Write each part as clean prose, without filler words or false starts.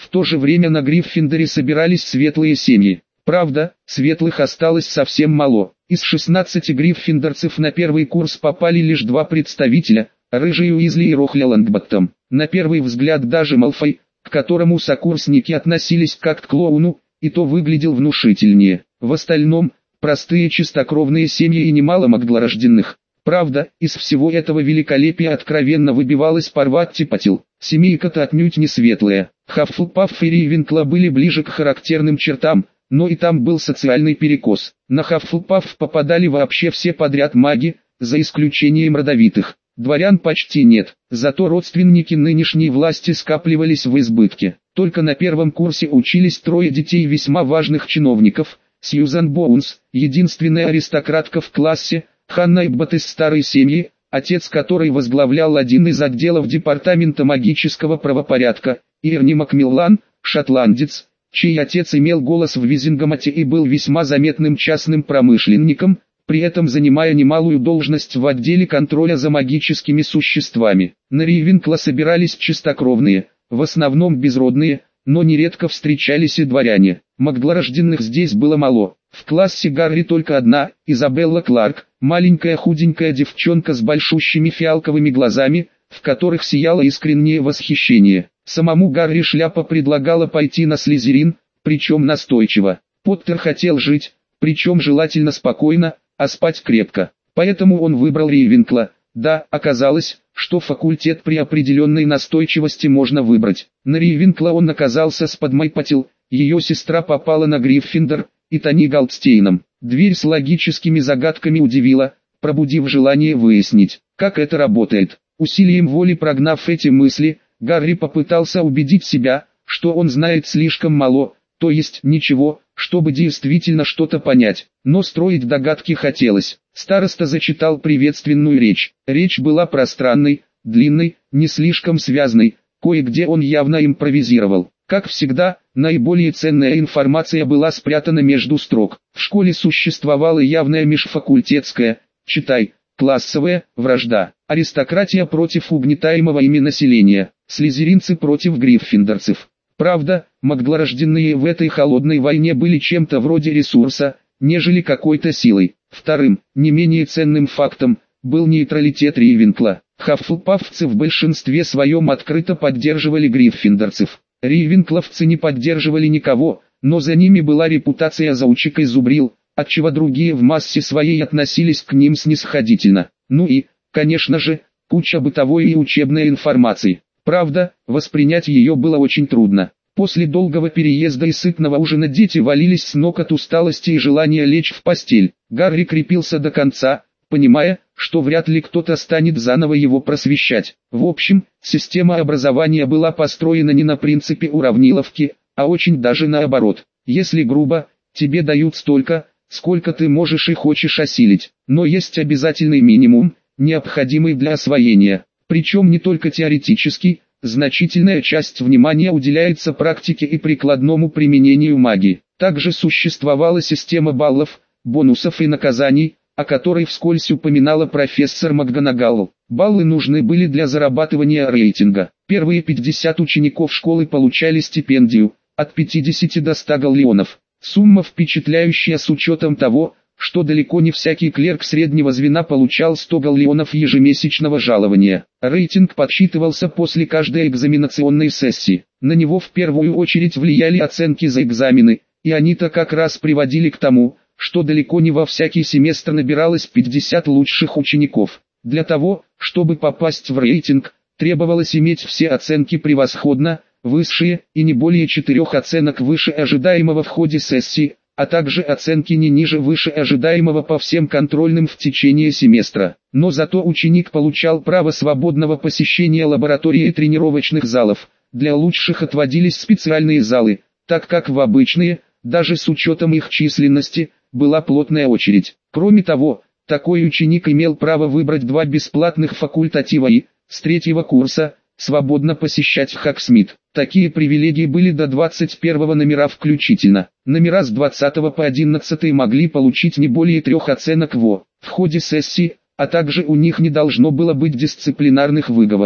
то же время на Гриффиндоре собирались светлые семьи. Правда, светлых осталось совсем мало. Из 16 гриффиндорцев на первый курс попали лишь 2 представителя, Рыжий Уизли и Рохля Лонгботтом. На первый взгляд даже Малфой, к которому сокурсники относились как к клоуну, и то выглядел внушительнее. В остальном, простые чистокровные семьи и немало магдлорожденных. Правда, из всего этого великолепия откровенно выбивалась Парватти Патил. Семейка-то отнюдь не светлая. Хаффлпафф и Рейвенкла были ближе к характерным чертам, но и там был социальный перекос. На Хаффлпафф попадали вообще все подряд маги, за исключением родовитых. Дворян почти нет, зато родственники нынешней власти скапливались в избытке. Только на первом курсе учились 3 детей весьма важных чиновников: Сьюзан Боунс, единственная аристократка в классе, Ханна Эбботт из старой семьи, отец которой возглавлял один из отделов департамента магического правопорядка, и Эрни Макмиллан, шотландец, чей отец имел голос в Визингамоте и был весьма заметным частным промышленником, при этом занимая немалую должность в отделе контроля за магическими существами. На Рейвенкла собирались чистокровные, в основном безродные, но нередко встречались и дворяне. Магдлорожденных здесь было мало. В классе Гарри только одна, Изабелла Кларк, маленькая худенькая девчонка с большущими фиалковыми глазами, в которых сияло искреннее восхищение. Самому Гарри шляпа предлагала пойти на Слизерин, причем настойчиво. Поттер хотел жить, причем желательно спокойно, а спать крепко. Поэтому он выбрал Рейвенкла. Да, оказалось, что факультет при определенной настойчивости можно выбрать. На Рейвенкла он оказался с Падмой Патил, ее сестра попала на Гриффиндор, и Тони Голдстейном. Дверь с логическими загадками удивила, пробудив желание выяснить, как это работает. Усилием воли прогнав эти мысли, Гарри попытался убедить себя, что он знает слишком мало, то есть ничего, чтобы действительно что-то понять. Но строить догадки хотелось. Староста зачитал приветственную речь. Речь была пространной, длинной, не слишком связной, кое-где он явно импровизировал. Как всегда, наиболее ценная информация была спрятана между строк. В школе существовала явная межфакультетская, читай, классовая, вражда. Аристократия против угнетаемого ими населения, слизеринцы против гриффиндорцев. Правда, магдлорожденные в этой холодной войне были чем-то вроде ресурса, нежели какой-то силой. Вторым, не менее ценным фактом, был нейтралитет Рейвенкла. Хаффлпаффцы в большинстве своем открыто поддерживали гриффиндорцев. Рейвенкловцы не поддерживали никого, но за ними была репутация заучек и зубрил, отчего другие в массе своей относились к ним снисходительно. Ну и, конечно же, куча бытовой и учебной информации. Правда, воспринять ее было очень трудно. После долгого переезда и сытного ужина дети валились с ног от усталости и желания лечь в постель. Гарри крепился до конца, понимая, что вряд ли кто-то станет заново его просвещать. В общем, система образования была построена не на принципе уравниловки, а очень даже наоборот. Если грубо, тебе дают столько, сколько ты можешь и хочешь осилить, но есть обязательный минимум, необходимый для освоения. Причем не только теоретический, значительная часть внимания уделяется практике и прикладному применению магии. Также существовала система баллов, бонусов и наказаний, о которой вскользь упоминала профессор МакГонагал. Баллы нужны были для зарабатывания рейтинга. Первые 50 учеников школы получали стипендию, от 50 до 100 галлеонов. Сумма впечатляющая с учетом того, что далеко не всякий клерк среднего звена получал 100 галлеонов ежемесячного жалования. Рейтинг подсчитывался после каждой экзаменационной сессии. На него в первую очередь влияли оценки за экзамены, и они-то как раз приводили к тому, что далеко не во всякий семестр набиралось 50 лучших учеников. Для того, чтобы попасть в рейтинг, требовалось иметь все оценки превосходно, высшие и не более 4 оценок выше ожидаемого в ходе сессии, а также оценки не ниже выше ожидаемого по всем контрольным в течение семестра. Но зато ученик получал право свободного посещения лаборатории и тренировочных залов. Для лучших отводились специальные залы, так как в обычные, даже с учетом их численности, была плотная очередь. Кроме того, такой ученик имел право выбрать 2 бесплатных факультатива и, с 3-го курса, свободно посещать Хогсмит. Такие привилегии были до 21-го номера включительно. Номера с 20 по 11 могли получить не более 3 оценок в ходе сессии, а также у них не должно было быть дисциплинарных выговоров.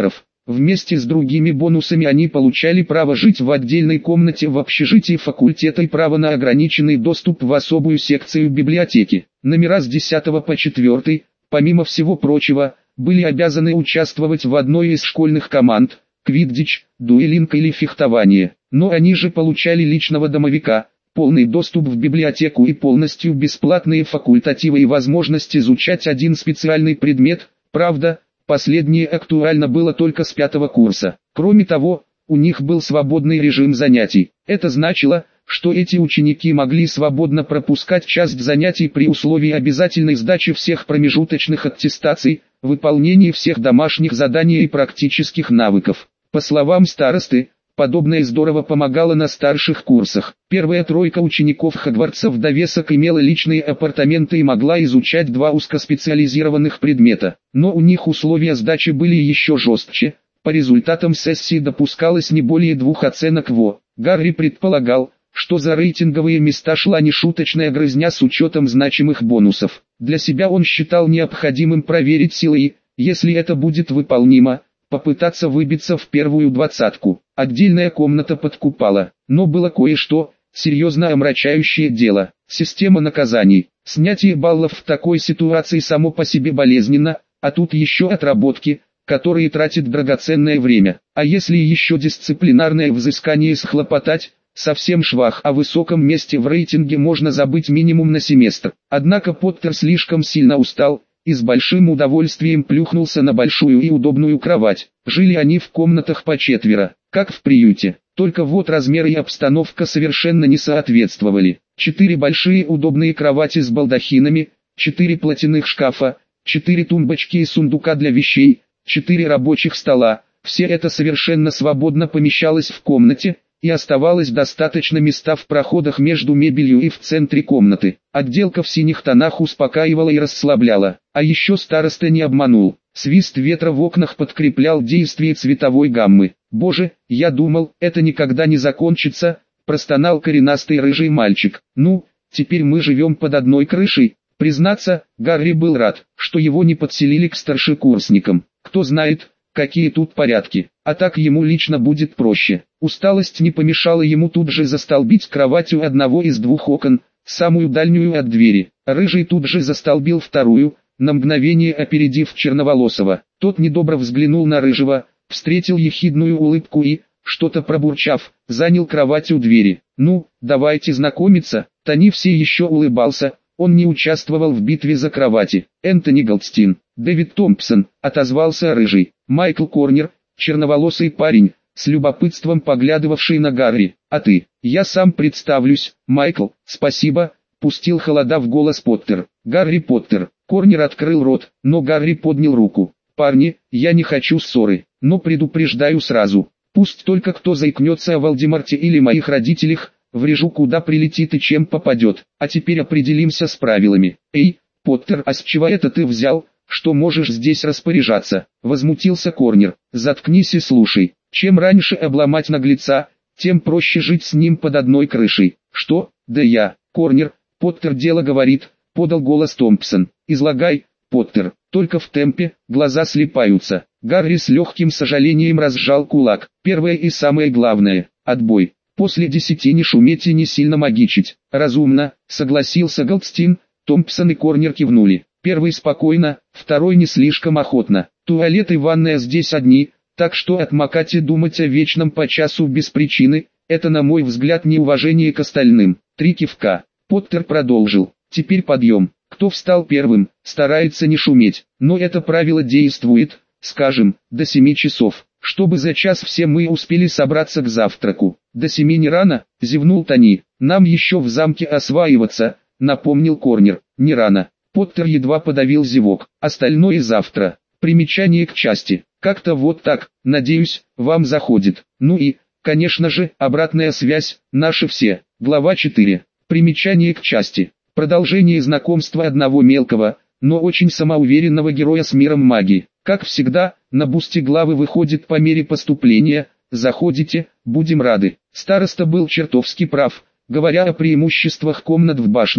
Вместе с другими бонусами они получали право жить в отдельной комнате в общежитии факультета и право на ограниченный доступ в особую секцию библиотеки. Номера с 10 по 4, помимо всего прочего, были обязаны участвовать в одной из школьных команд – квиддич, дуэлинг или фехтование. Но они же получали личного домовика, полный доступ в библиотеку и полностью бесплатные факультативы и возможность изучать один специальный предмет, правда, последнее актуально было только с 5 курса. Кроме того, у них был свободный режим занятий. Это значило, что эти ученики могли свободно пропускать часть занятий при условии обязательной сдачи всех промежуточных аттестаций, выполнения всех домашних заданий и практических навыков. По словам старосты, подобное здорово помогало на старших курсах. Первая тройка учеников Хогвартса в довесок имела личные апартаменты и могла изучать 2 узкоспециализированных предмета. Но у них условия сдачи были еще жестче. По результатам сессии допускалось не более 2 оценок ВО. Гарри предполагал, что за рейтинговые места шла нешуточная грызня с учетом значимых бонусов. Для себя он считал необходимым проверить силы и, если это будет выполнимо, попытаться выбиться в первую 20-ку. Отдельная комната подкупала, но было кое-что, серьезно омрачающее дело. Система наказаний. Снятие баллов в такой ситуации само по себе болезненно, а тут еще отработки, которые тратят драгоценное время. А если еще дисциплинарное взыскание схлопотать, совсем швах. О высоком месте в рейтинге можно забыть минимум на семестр. Однако Поттер слишком сильно устал и с большим удовольствием плюхнулся на большую и удобную кровать. Жили они в комнатах по 4, как в приюте. Только вот размеры и обстановка совершенно не соответствовали. 4 большие удобные кровати с балдахинами, 4 платяных шкафа, 4 тумбочки и сундука для вещей, 4 рабочих стола. Все это совершенно свободно помещалось в комнате, и оставалось достаточно места в проходах между мебелью и в центре комнаты. Отделка в синих тонах успокаивала и расслабляла. А еще староста не обманул. Свист ветра в окнах подкреплял действие цветовой гаммы. «Боже, я думал, это никогда не закончится», – простонал коренастый рыжий мальчик. «Ну, теперь мы живем под одной крышей». Признаться, Гарри был рад, что его не подселили к старшекурсникам. Кто знает, какие тут порядки, а так ему лично будет проще. Усталость не помешала ему тут же застолбить кровать у одного из 2 окон, самую дальнюю от двери. Рыжий тут же застолбил вторую, на мгновение опередив черноволосого. Тот недобро взглянул на Рыжего, встретил ехидную улыбку и, что-то пробурчав, занял кровать у двери. «Ну, давайте знакомиться». Тони все еще улыбался, он не участвовал в битве за кровати. «Энтони Голдстин, Дэвид Томпсон», отозвался Рыжий. «Майкл Корнер, черноволосый парень, с любопытством поглядывавший на Гарри. А ты?» «Я сам представлюсь, Майкл, спасибо», пустил холода в голос Поттер. «Гарри Поттер». Корнер открыл рот, но Гарри поднял руку. «Парни, я не хочу ссоры, но предупреждаю сразу. Пусть только кто заикнется о Волдеморте или моих родителях, врежу куда прилетит и чем попадет. А теперь определимся с правилами». «Эй, Поттер, а с чего это ты взял, что можешь здесь распоряжаться?» Возмутился Корнер. «Заткнись и слушай. Чем раньше обломать наглеца, тем проще жить с ним под одной крышей». «Что? Да я, Корнер, Поттер дело говорит», подал голос Томпсон. «Излагай, Поттер, только в темпе, глаза слипаются». Гарри с легким сожалением разжал кулак. «Первое и самое главное, отбой. После 10 не шуметь и не сильно магичить». «Разумно», согласился Голдстин. Томпсон и Корнер кивнули. Первый спокойно, второй не слишком охотно. «Туалет и ванная здесь одни, так что отмокать и думать о вечном по часу без причины, это на мой взгляд неуважение к остальным». 3 кивка. Поттер продолжил. «Теперь подъем. Кто встал первым, старается не шуметь, но это правило действует, скажем, до 7 часов, чтобы за час все мы успели собраться к завтраку». «До 7 не рано?» – зевнул Тони. «Нам еще в замке осваиваться», – напомнил Корнер. «Не рано». Поттер едва подавил зевок. «Остальное завтра». Примечание к части. Как-то вот так, надеюсь, вам заходит. Ну и, конечно же, обратная связь, наши все. Глава 4. Примечание к части. Продолжение знакомства одного мелкого, но очень самоуверенного героя с миром магии. Как всегда, на бусте главы выходит по мере поступления. Заходите, будем рады. Староста был чертовски прав, говоря о преимуществах комнат в башнях.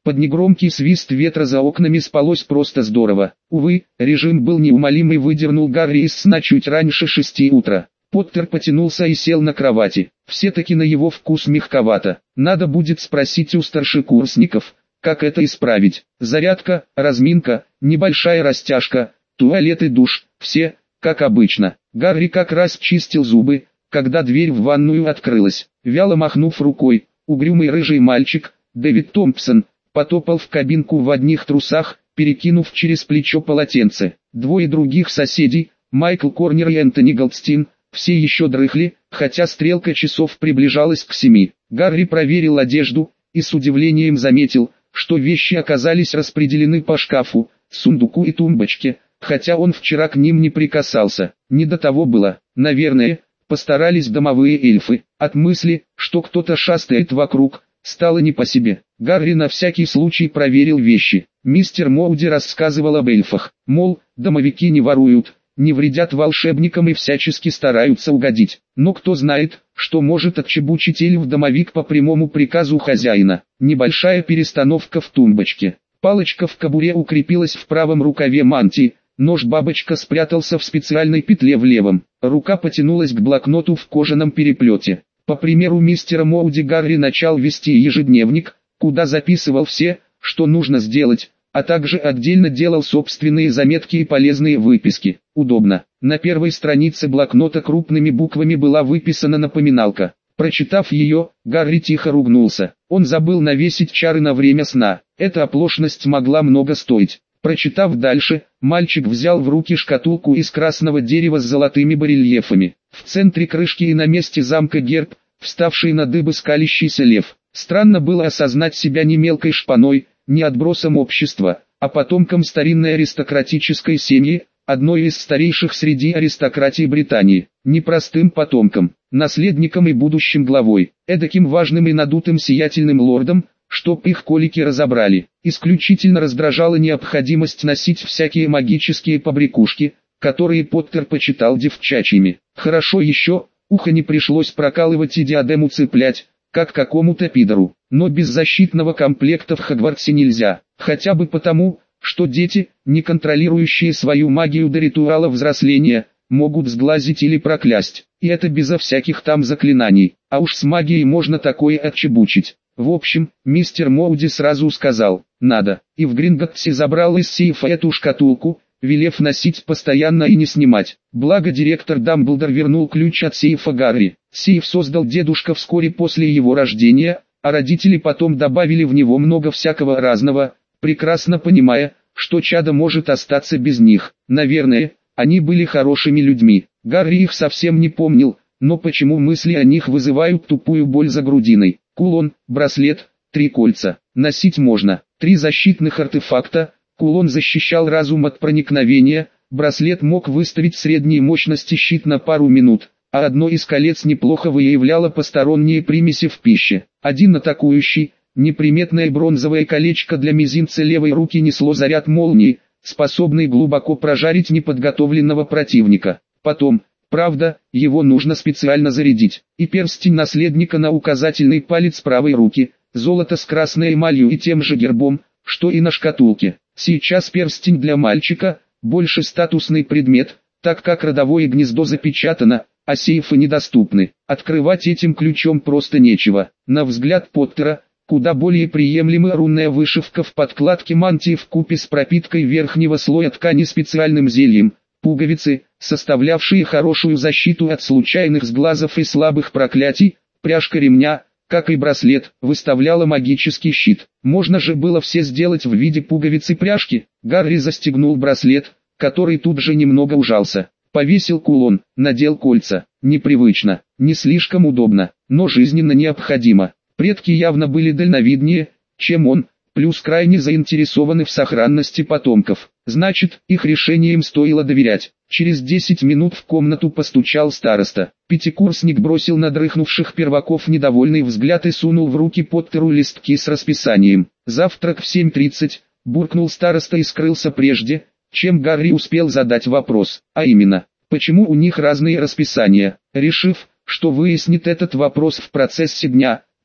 Под негромкий свист ветра за окнами спалось просто здорово. Увы, режим был неумолимый, выдернул Гарри из сна чуть раньше 6 утра. Поттер потянулся и сел на кровати. Все-таки на его вкус мягковато. Надо будет спросить у старшекурсников, как это исправить. Зарядка, разминка, небольшая растяжка, туалет и душ, все, как обычно. Гарри как раз чистил зубы, когда дверь в ванную открылась. Вяло махнув рукой, угрюмый рыжий мальчик, Дэвид Томпсон, потопал в кабинку в одних трусах, перекинув через плечо полотенце. Двое других соседей, Майкл Корнер и Энтони Голдстин, все еще дрыхли, хотя стрелка часов приближалась к 7. Гарри проверил одежду и с удивлением заметил, что вещи оказались распределены по шкафу, сундуку и тумбочке, хотя он вчера к ним не прикасался. Не до того было. Наверное, постарались домовые эльфы. От мысли, что кто-то шастает вокруг, стало не по себе. Гарри на всякий случай проверил вещи. Мистер Моуди рассказывал об эльфах, мол, домовики не воруют, не вредят волшебникам и всячески стараются угодить. Но кто знает, что может отчебучить эльф-домовик по прямому приказу хозяина. Небольшая перестановка в тумбочке. Палочка в кобуре укрепилась в правом рукаве мантии, нож-бабочка спрятался в специальной петле в левом. Рука потянулась к блокноту в кожаном переплете. По примеру мистера Моуди Гарри начал вести ежедневник, куда записывал все, что нужно сделать, а также отдельно делал собственные заметки и полезные выписки. Удобно. На первой странице блокнота крупными буквами была выписана напоминалка. Прочитав ее, Гарри тихо ругнулся. Он забыл навесить чары на время сна. Эта оплошность могла много стоить. Прочитав дальше, мальчик взял в руки шкатулку из красного дерева с золотыми барельефами. В центре крышки и на месте замка герб, вставший на дыбы скалящийся лев. Странно было осознать себя не мелкой шпаной, не отбросом общества, а потомком старинной аристократической семьи, одной из старейших среди аристократии Британии. Непростым потомком, наследником и будущим главой, эдаким важным и надутым сиятельным лордом, чтоб их колики разобрали. Исключительно раздражала необходимость носить всякие магические побрякушки, которые Поттер почитал девчачьими. Хорошо еще, ухо не пришлось прокалывать и диадему цеплять, как какому-то пидору. Но без защитного комплекта в Хогвартсе нельзя, хотя бы потому, что дети, не контролирующие свою магию до ритуала взросления, могут сглазить или проклясть, и это безо всяких там заклинаний, а уж с магией можно такое отчебучить. В общем, мистер Моуди сразу сказал, надо, и в Гринготтсе забрал из сейфа эту шкатулку, велев носить постоянно и не снимать. Благо директор Дамблдор вернул ключ от сейфа Гарри. Сейф создал дедушка вскоре после его рождения, а родители потом добавили в него много всякого разного, прекрасно понимая, что чадо может остаться без них. Наверное, они были хорошими людьми. Гарри их совсем не помнил, но почему мысли о них вызывают тупую боль за грудиной? Кулон, браслет, 3 кольца. Носить можно. 3 защитных артефакта. Кулон защищал разум от проникновения, браслет мог выставить средней мощности щит на пару минут, а одно из колец неплохо выявляло посторонние примеси в пище. Один атакующий, неприметное бронзовое колечко для мизинца левой руки несло заряд молнии, способный глубоко прожарить неподготовленного противника. Потом, правда, его нужно специально зарядить. И перстень наследника на указательный палец правой руки, золото с красной эмалью и тем же гербом, что и на шкатулке. Сейчас перстень для мальчика, больше статусный предмет, так как родовое гнездо запечатано, а сейфы недоступны. Открывать этим ключом просто нечего. На взгляд Поттера, куда более приемлемая рунная вышивка в подкладке мантии вкупе с пропиткой верхнего слоя ткани специальным зельем, пуговицы, составлявшие хорошую защиту от случайных сглазов и слабых проклятий, пряжка ремня, как и браслет, выставляла магический щит. Можно же было все сделать в виде пуговицы пряжки. Гарри застегнул браслет, который тут же немного ужался. Повесил кулон, надел кольца. Непривычно, не слишком удобно, но жизненно необходимо. Предки явно были дальновиднее, чем он, плюс крайне заинтересованы в сохранности потомков. Значит, их решениям стоило доверять. Через 10 минут в комнату постучал староста. Пятикурсник бросил на дрыхнувших перваков недовольный взгляд и сунул в руки Поттеру листки с расписанием. «Завтрак в 7:30», буркнул староста и скрылся прежде, чем Гарри успел задать вопрос, а именно, почему у них разные расписания. Решив, что выяснит этот вопрос в процессе дня,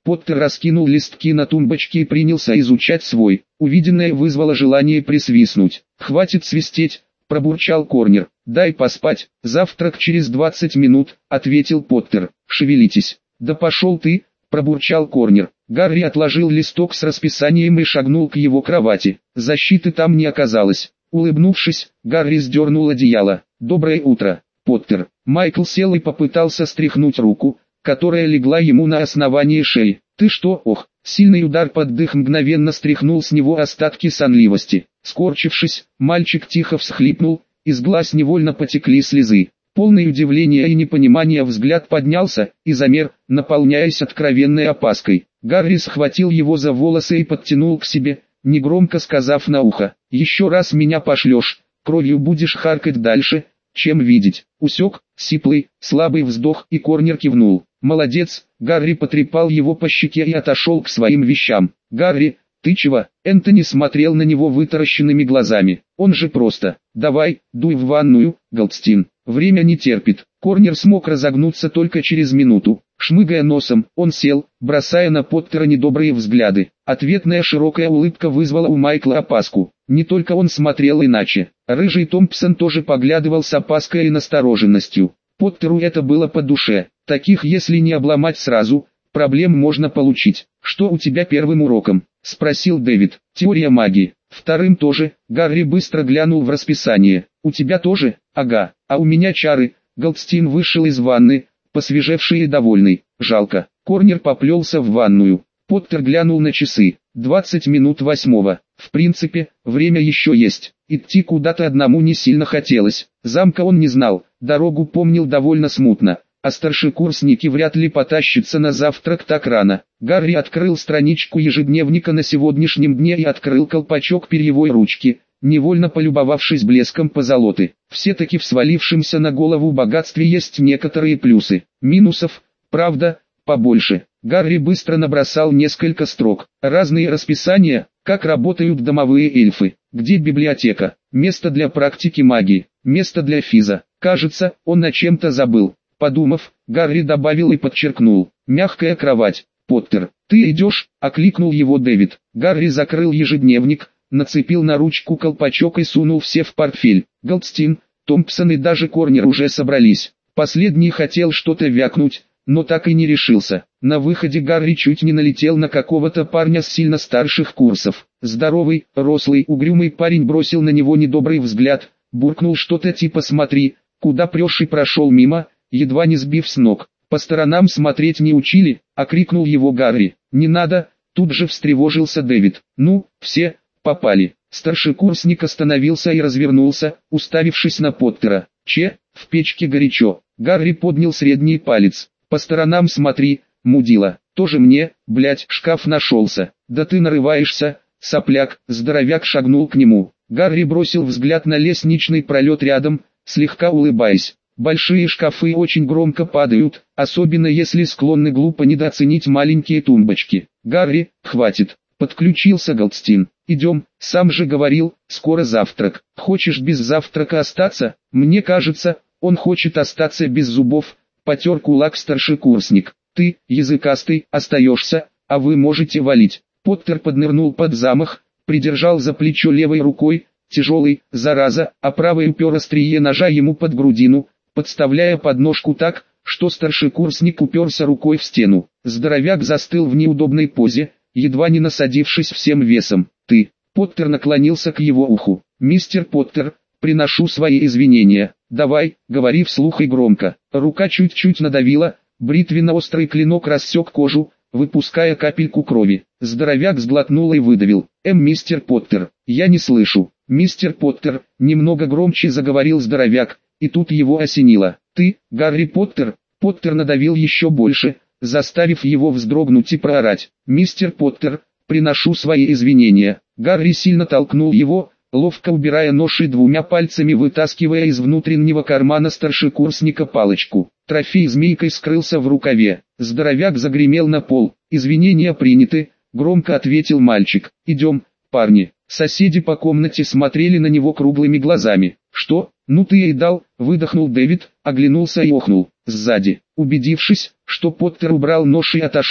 Поттер раскинул листки на тумбочке и принялся изучать свой. Увиденное вызвало желание присвистнуть. «Хватит свистеть», — пробурчал Корнер. «Дай поспать, завтрак через 20 минут», — ответил Поттер. «Шевелитесь». «Да пошел ты», — пробурчал Корнер. Гарри отложил листок с расписанием и шагнул к его кровати. Защиты там не оказалось. Улыбнувшись, Гарри сдернул одеяло. «Доброе утро, Поттер». Майкл сел и попытался стряхнуть руку, которая легла ему на основание шеи. «Ты что?» «Ох!» Сильный удар под дых мгновенно стряхнул с него остатки сонливости. Скорчившись, мальчик тихо всхлипнул, из глаз невольно потекли слезы. Полный удивления и непонимания взгляд поднялся и замер, наполняясь откровенной опаской. Гарри схватил его за волосы и подтянул к себе, негромко сказав на ухо: «Еще раз меня пошлешь, кровью будешь харкать дальше, чем видеть». Усек, сиплый, слабый вздох, и Корнер кивнул. «Молодец», Гарри потрепал его по щеке и отошел к своим вещам. «Гарри, ты чего?» Энтони смотрел на него вытаращенными глазами. «Он же просто: давай, дуй в ванную, Голдстин, время не терпит». Корнер смог разогнуться только через минуту. Шмыгая носом, он сел, бросая на Поттера недобрые взгляды. Ответная широкая улыбка вызвала у Майкла опаску. Не только он смотрел иначе. Рыжий Томпсон тоже поглядывал с опаской и настороженностью. Поттеру это было по душе. Таких, если не обломать сразу, проблем можно получить. «Что у тебя первым уроком?» — спросил Дэвид. «Теория магии». «Вторым тоже». Гарри быстро глянул в расписание. «У тебя тоже?» «Ага, а у меня чары». Голдстин вышел из ванны, посвежевший и довольный. «Жалко». Корнер поплелся в ванную. Поттер глянул на часы. 20 минут 8. В принципе, время еще есть. Идти куда-то одному не сильно хотелось. Замка он не знал, дорогу помнил довольно смутно. А старшекурсники вряд ли потащатся на завтрак так рано. Гарри открыл страничку ежедневника на сегодняшнем дне и открыл колпачок перьевой ручки, невольно полюбовавшись блеском позолоты. Все-таки в свалившемся на голову богатстве есть некоторые плюсы. Минусов, правда, побольше. Гарри быстро набросал несколько строк. Разные расписания, как работают домовые эльфы, где библиотека, место для практики магии, место для физа. Кажется, он на чем-то забыл. Подумав, Гарри добавил и подчеркнул: «Мягкая кровать». «Поттер, ты идешь?» — окликнул его Дэвид. Гарри закрыл ежедневник, нацепил на ручку колпачок и сунул все в портфель. Голдстин, Томпсон и даже Корнер уже собрались. Последний хотел что-то вякнуть, но так и не решился. На выходе Гарри чуть не налетел на какого-то парня с сильно старших курсов. Здоровый, рослый, угрюмый парень бросил на него недобрый взгляд, буркнул что-то типа «смотри, куда прешь», и прошел мимо, едва не сбив с ног. «По сторонам смотреть не учили?» — окрикнул его Гарри. «Не надо», — тут же встревожился Дэвид. «Ну, все, попали». Старшекурсник остановился и развернулся, уставившись на Поттера. В печке горячо». Гарри поднял средний палец. «По сторонам смотри, мудила». «Тоже мне, блять, шкаф нашелся». «Да ты нарываешься, сопляк». Здоровяк шагнул к нему. Гарри бросил взгляд на лестничный пролет рядом, слегка улыбаясь. Большие шкафы очень громко падают, особенно если склонны глупо недооценить маленькие тумбочки. «Гарри, хватит», — подключился Голдстин. «Идем, сам же говорил, скоро завтрак. Хочешь без завтрака остаться?» «Мне кажется, он хочет остаться без зубов», — потер кулак старшекурсник. «Ты, языкастый, остаешься, а вы можете валить». Поттер поднырнул под замах, придержал за плечо левой рукой, тяжелый, зараза, а правой упер острие ножа ему под грудину, подставляя подножку так, что старшекурсник уперся рукой в стену. Здоровяк застыл в неудобной позе, едва не насадившись всем весом. «Ты!» Поттер наклонился к его уху. «Мистер Поттер, приношу свои извинения. Давай, говори вслух и громко». Рука чуть-чуть надавила, бритвенно-острый клинок рассек кожу, выпуская капельку крови. Здоровяк сглотнул и выдавил: «Мистер Поттер, я не слышу». «Мистер Поттер», немного громче заговорил здоровяк, и тут его осенило. «Ты, Гарри Поттер?» Поттер надавил еще больше, заставив его вздрогнуть и проорать: «Мистер Поттер, приношу свои извинения». Гарри сильно толкнул его, ловко убирая нож и двумя пальцами вытаскивая из внутреннего кармана старшекурсника палочку. Трофей змейкой скрылся в рукаве. Здоровяк загремел на пол. «Извинения приняты», — громко ответил мальчик. «Идем, парни». Соседи по комнате смотрели на него круглыми глазами. «Что? Ну ты ей дал», — выдохнул Дэвид, оглянулся и охнул. Сзади, убедившись, что Поттер убрал нож и отошел,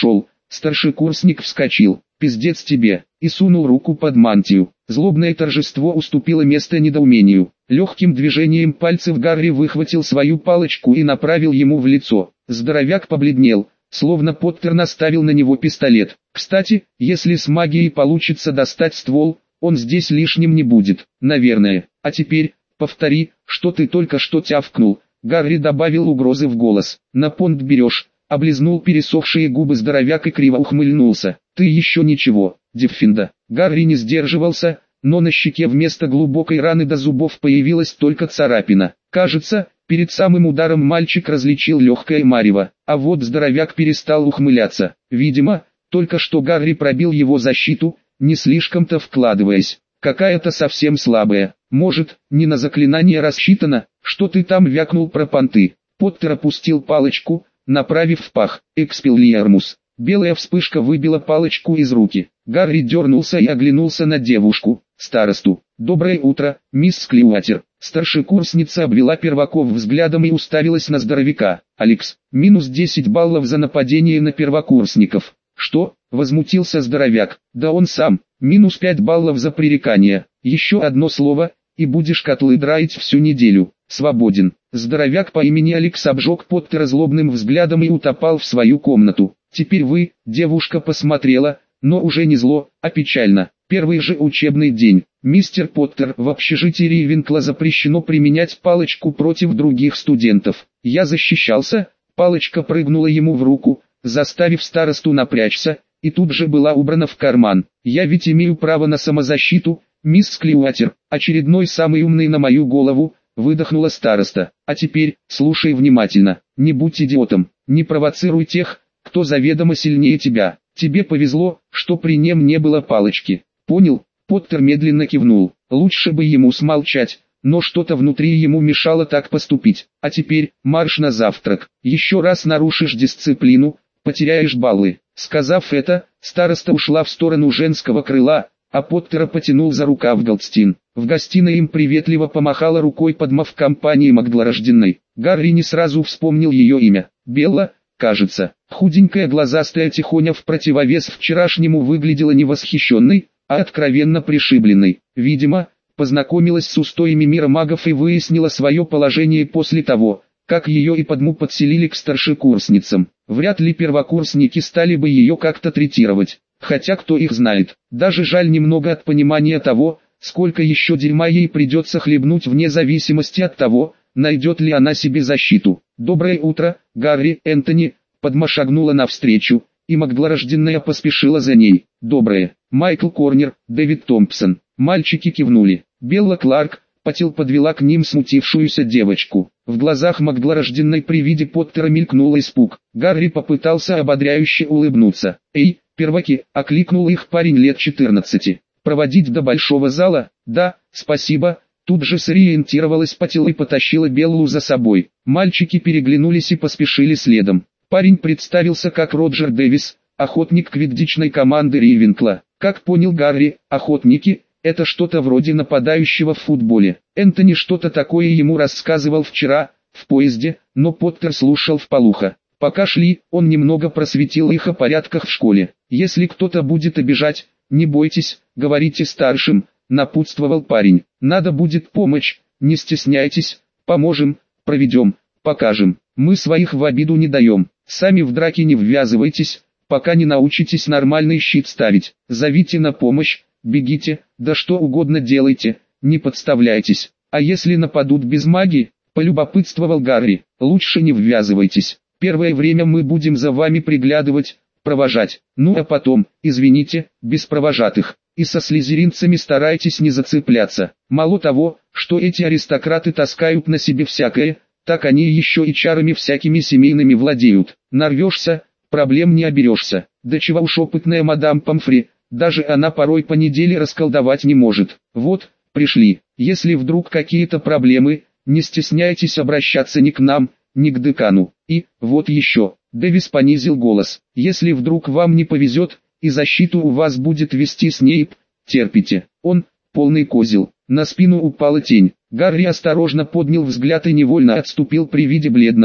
Старшекурсник вскочил. «Пиздец тебе!» и сунул руку под мантию. Злобное торжество уступило место недоумению. Легким движением пальцев Гарри выхватил свою палочку и направил ему в лицо. Здоровяк побледнел, словно Поттер наставил на него пистолет. Кстати, если с магией получится достать ствол, он здесь лишним не будет, наверное. А теперь, повтори, что ты только что тявкнул. Гарри добавил угрозы в голос. «На понт берешь». Облизнул пересохшие губы здоровяк и криво ухмыльнулся. «Ты еще ничего, Диффинда». Гарри не сдерживался, но на щеке вместо глубокой раны до зубов появилась только царапина. Кажется, перед самым ударом мальчик различил легкое марево, а вот здоровяк перестал ухмыляться. Видимо, только что Гарри пробил его защиту, не слишком-то вкладываясь. Какая-то совсем слабая. Может, не на заклинание рассчитана? Что ты там вякнул про понты? Поттер опустил палочку, направив в пах. Экспеллиармус. Белая вспышка выбила палочку из руки. Гарри дернулся и оглянулся на девушку, старосту. «Доброе утро, мисс Склиуатер». Старшекурсница обвела перваков взглядом и уставилась на здоровяка. «Алекс, минус 10 баллов за нападение на первокурсников». «Что?» — возмутился здоровяк. «Да он сам. Минус 5 баллов за пререкание. Еще одно слово, и будешь котлы драить всю неделю. Свободен». Здоровяк по имени Алекс обжег Поттера злобным взглядом и утопал в свою комнату. «Теперь вы», — девушка посмотрела, но уже не зло, а печально. «Первый же учебный день. Мистер Поттер, в общежитии Рейвенкла запрещено применять палочку против других студентов». Я защищался, палочка прыгнула ему в руку, заставив старосту напрячься, и тут же была убрана в карман. «Я ведь имею право на самозащиту, мисс Склиуатер». «Очередной самый умный на мою голову», — выдохнула староста. «А теперь, слушай внимательно, не будь идиотом, не провоцируй тех, кто заведомо сильнее тебя. Тебе повезло, что при нем не было палочки. Понял?» Поттер медленно кивнул. Лучше бы ему смолчать, но что-то внутри ему мешало так поступить. «А теперь, марш на завтрак. Еще раз нарушишь дисциплину, потеряешь баллы». Сказав это, староста ушла в сторону женского крыла, а Поттера потянул за рукав Голдстин. В гостиной им приветливо помахала рукой подмав компании Магдлорожденной. Гарри не сразу вспомнил ее имя. Белла, кажется. Худенькая глазастая тихоня в противовес вчерашнему выглядела не восхищенной, а откровенно пришибленной. Видимо, познакомилась с устоями мира магов и выяснила свое положение после того, как ее и подму подселили к старшекурсницам. Вряд ли первокурсники стали бы ее как-то третировать. Хотя кто их знает. Даже жаль немного от понимания того, сколько еще дерьма ей придется хлебнуть вне зависимости от того, найдет ли она себе защиту. «Доброе утро, Гарри». Энтони подма шагнула навстречу, и Магдлорожденная поспешила за ней. «Доброе». Майкл Корнер, Дэвид Томпсон. Мальчики кивнули. Белла Кларк подвела к ним смутившуюся девочку. В глазах Магдлорожденной при виде Поттера мелькнул испуг. Гарри попытался ободряюще улыбнуться. «Эй, перваки!» — окликнул их парень лет 14. «Проводить до большого зала?» «Да, спасибо». Тут же сориентировалась Патил и потащила Беллу за собой. Мальчики переглянулись и поспешили следом. Парень представился как Роджер Дэвис, охотник квиддичной команды Рейвенкла. Как понял Гарри, охотники — это что-то вроде нападающего в футболе. Энтони что-то такое ему рассказывал вчера, в поезде, но Поттер слушал вполуха. Пока шли, он немного просветил их о порядках в школе. «Если кто-то будет обижать, не бойтесь, говорите старшим», — напутствовал парень. «Надо будет помощь, не стесняйтесь, поможем, проведем, покажем. Мы своих в обиду не даем. Сами в драки не ввязывайтесь, пока не научитесь нормальный щит ставить. Зовите на помощь, бегите, да что угодно делайте, не подставляйтесь. А если нападут без магии?» — полюбопытствовал Гарри. «Лучше не ввязывайтесь. Первое время мы будем за вами приглядывать, провожать. Ну а потом, извините, без провожатых. И со слизеринцами старайтесь не зацепляться. Мало того, что эти аристократы таскают на себе всякое, так они еще и чарами всякими семейными владеют. Нарвешься, проблем не оберешься. Да чего уж опытная мадам Помфри, даже она порой по неделе расколдовать не может. Вот, пришли. Если вдруг какие-то проблемы, не стесняйтесь обращаться ни к нам, ни к декану. И, вот еще». Дэвис понизил голос. «Если вдруг вам не повезет, и защиту у вас будет вести Снейп, терпите. Он, полный козел». На спину упала тень. Гарри осторожно поднял взгляд и невольно отступил при виде бледного,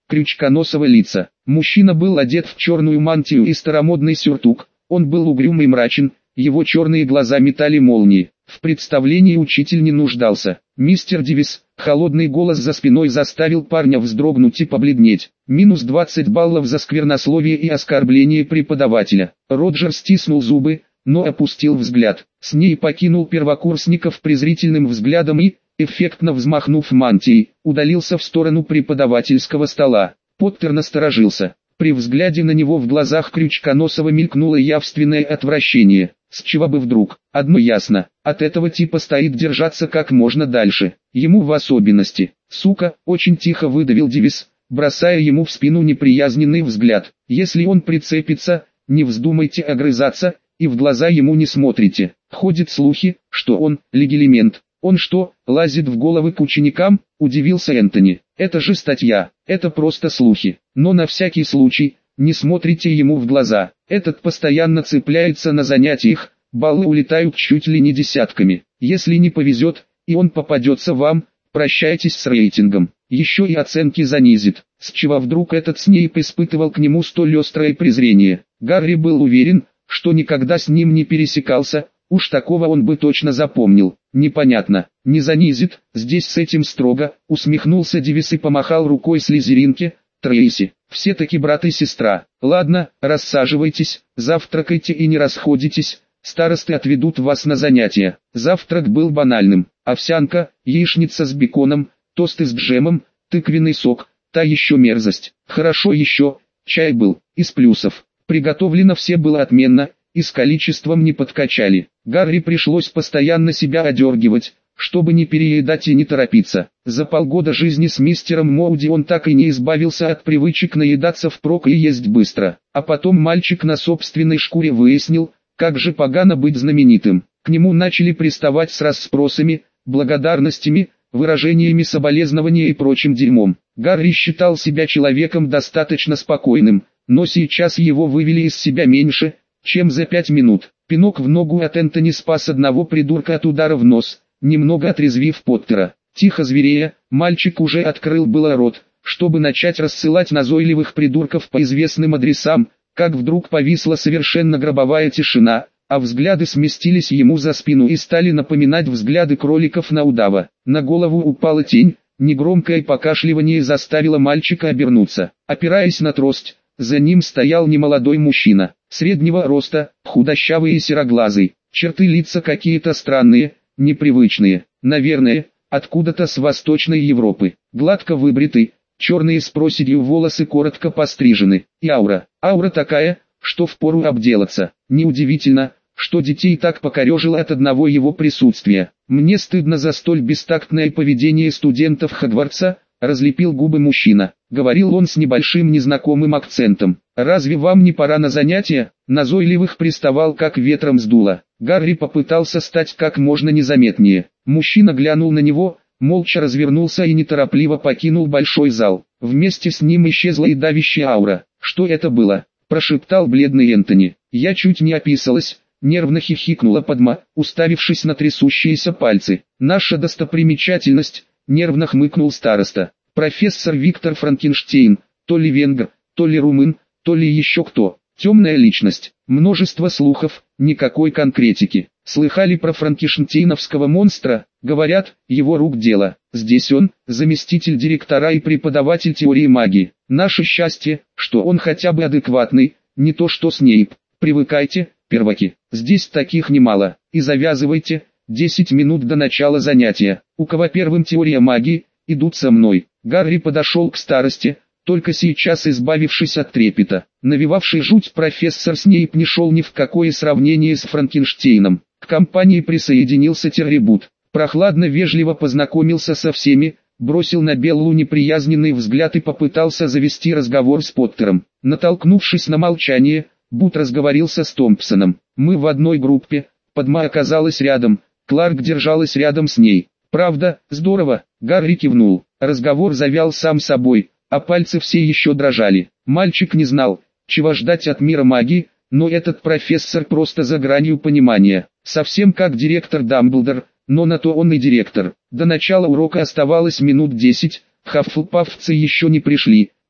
крючконосого лица. Мужчина был одет в черную мантию и старомодный сюртук, он был угрюм и мрачен, его черные глаза метали молнии. В представлении учитель не нуждался. «Мистер Дивис», холодный голос за спиной заставил парня вздрогнуть и побледнеть. Минус 20 баллов за сквернословие и оскорбление преподавателя. Роджер стиснул зубы, но опустил взгляд. Сней покинул первокурсников презрительным взглядом и, эффектно взмахнув мантией, удалился в сторону преподавательского стола. Поттер насторожился. При взгляде на него в глазах Крючконосова мелькнуло явственное отвращение. С чего бы вдруг? Одно ясно, от этого типа стоит держаться как можно дальше. Ему в особенности. «Сука», очень тихо выдавил Дивис, бросая ему в спину неприязненный взгляд. «Если он прицепится, не вздумайте огрызаться, и в глаза ему не смотрите. Ходят слухи, что он – легилимент». «Он что, лазит в головы к ученикам?» – удивился Энтони. «Это же статья, это просто слухи. Но на всякий случай, не смотрите ему в глаза. Этот постоянно цепляется на занятиях, баллы улетают чуть ли не десятками. Если не повезет, и он попадется вам, прощайтесь с рейтингом. Еще и оценки занизит». С чего вдруг этот Снейп испытывал к нему столь острое презрение? Гарри был уверен, что никогда с ним не пересекался, уж такого он бы точно запомнил. «Непонятно, не занизит, здесь с этим строго», усмехнулся Дивис и помахал рукой слизеринке. «Трейси, все-таки брат и сестра. Ладно, рассаживайтесь, завтракайте и не расходитесь, старосты отведут вас на занятия». Завтрак был банальным: овсянка, яичница с беконом, тосты с джемом, тыквенный сок, та еще мерзость. Хорошо еще, чай был, из плюсов. Приготовлено все было отменно, и с количеством не подкачали. Гарри пришлось постоянно себя одергивать, чтобы не переедать и не торопиться. За полгода жизни с мистером Моуди он так и не избавился от привычек наедаться впрок и есть быстро. А потом мальчик на собственной шкуре выяснил, как же погано быть знаменитым. К нему начали приставать с расспросами, благодарностями, выражениями соболезнования и прочим дерьмом. Гарри считал себя человеком достаточно спокойным, но сейчас его вывели из себя меньше, чем за 5 минут. Пинок в ногу от Энтони спас одного придурка от удара в нос, немного отрезвив Поттера. Тихо зверея, мальчик уже открыл было рот, чтобы начать рассылать назойливых придурков по известным адресам, как вдруг повисла совершенно гробовая тишина, а взгляды сместились ему за спину и стали напоминать взгляды кроликов на удава. На голову упала тень, негромкое покашливание заставило мальчика обернуться. Опираясь на трость, за ним стоял немолодой мужчина, среднего роста, худощавый и сероглазый, черты лица какие-то странные, непривычные, наверное, откуда-то с Восточной Европы, гладко выбритый, черные с проседью волосы коротко пострижены, и аура такая, что впору обделаться. Неудивительно, что детей так покорежило от одного его присутствия. «Мне стыдно за столь бестактное поведение студентов Хогвартса», разлепил губы мужчина. Говорил он с небольшим незнакомым акцентом. «Разве вам не пора на занятия?» Назойливых приставал как ветром сдуло. Гарри попытался стать как можно незаметнее. Мужчина глянул на него, молча развернулся и неторопливо покинул большой зал. Вместе с ним исчезла и давящая аура. «Что это было?» – прошептал бледный Энтони. «Я чуть не описалась», – нервно хихикнула Падма, уставившись на трясущиеся пальцы. «Наша достопримечательность», – нервно хмыкнул староста. «Профессор Виктор Франкенштейн, то ли венгр, то ли румын, то ли еще кто. Темная личность. Множество слухов, никакой конкретики. Слыхали про франкенштейновского монстра? Говорят, его рук дело. Здесь он, заместитель директора и преподаватель теории магии. Наше счастье, что он хотя бы адекватный, не то что Снейп. Привыкайте, перваки, здесь таких немало. И завязывайте, 10 минут до начала занятия. У кого первым теория магии, идут со мной». Гарри подошел к старости, только сейчас избавившись от трепета. Навевавший жуть профессор Снейп не шел ни в какое сравнение с Франкенштейном. К компании присоединился Террибут. Прохладно-вежливо познакомился со всеми, бросил на Беллу неприязненный взгляд и попытался завести разговор с Поттером. Натолкнувшись на молчание, Бут разговорился с Томпсоном. «Мы в одной группе, Падма оказалась рядом, Кларк держалась рядом с ней. Правда, здорово», Гарри кивнул. Разговор завял сам собой, а пальцы все еще дрожали. Мальчик не знал, чего ждать от мира магии, но этот профессор просто за гранью понимания. Совсем как директор Дамблдор, но на то он и директор. До начала урока оставалось минут 10, хаффлпаффцы еще не пришли,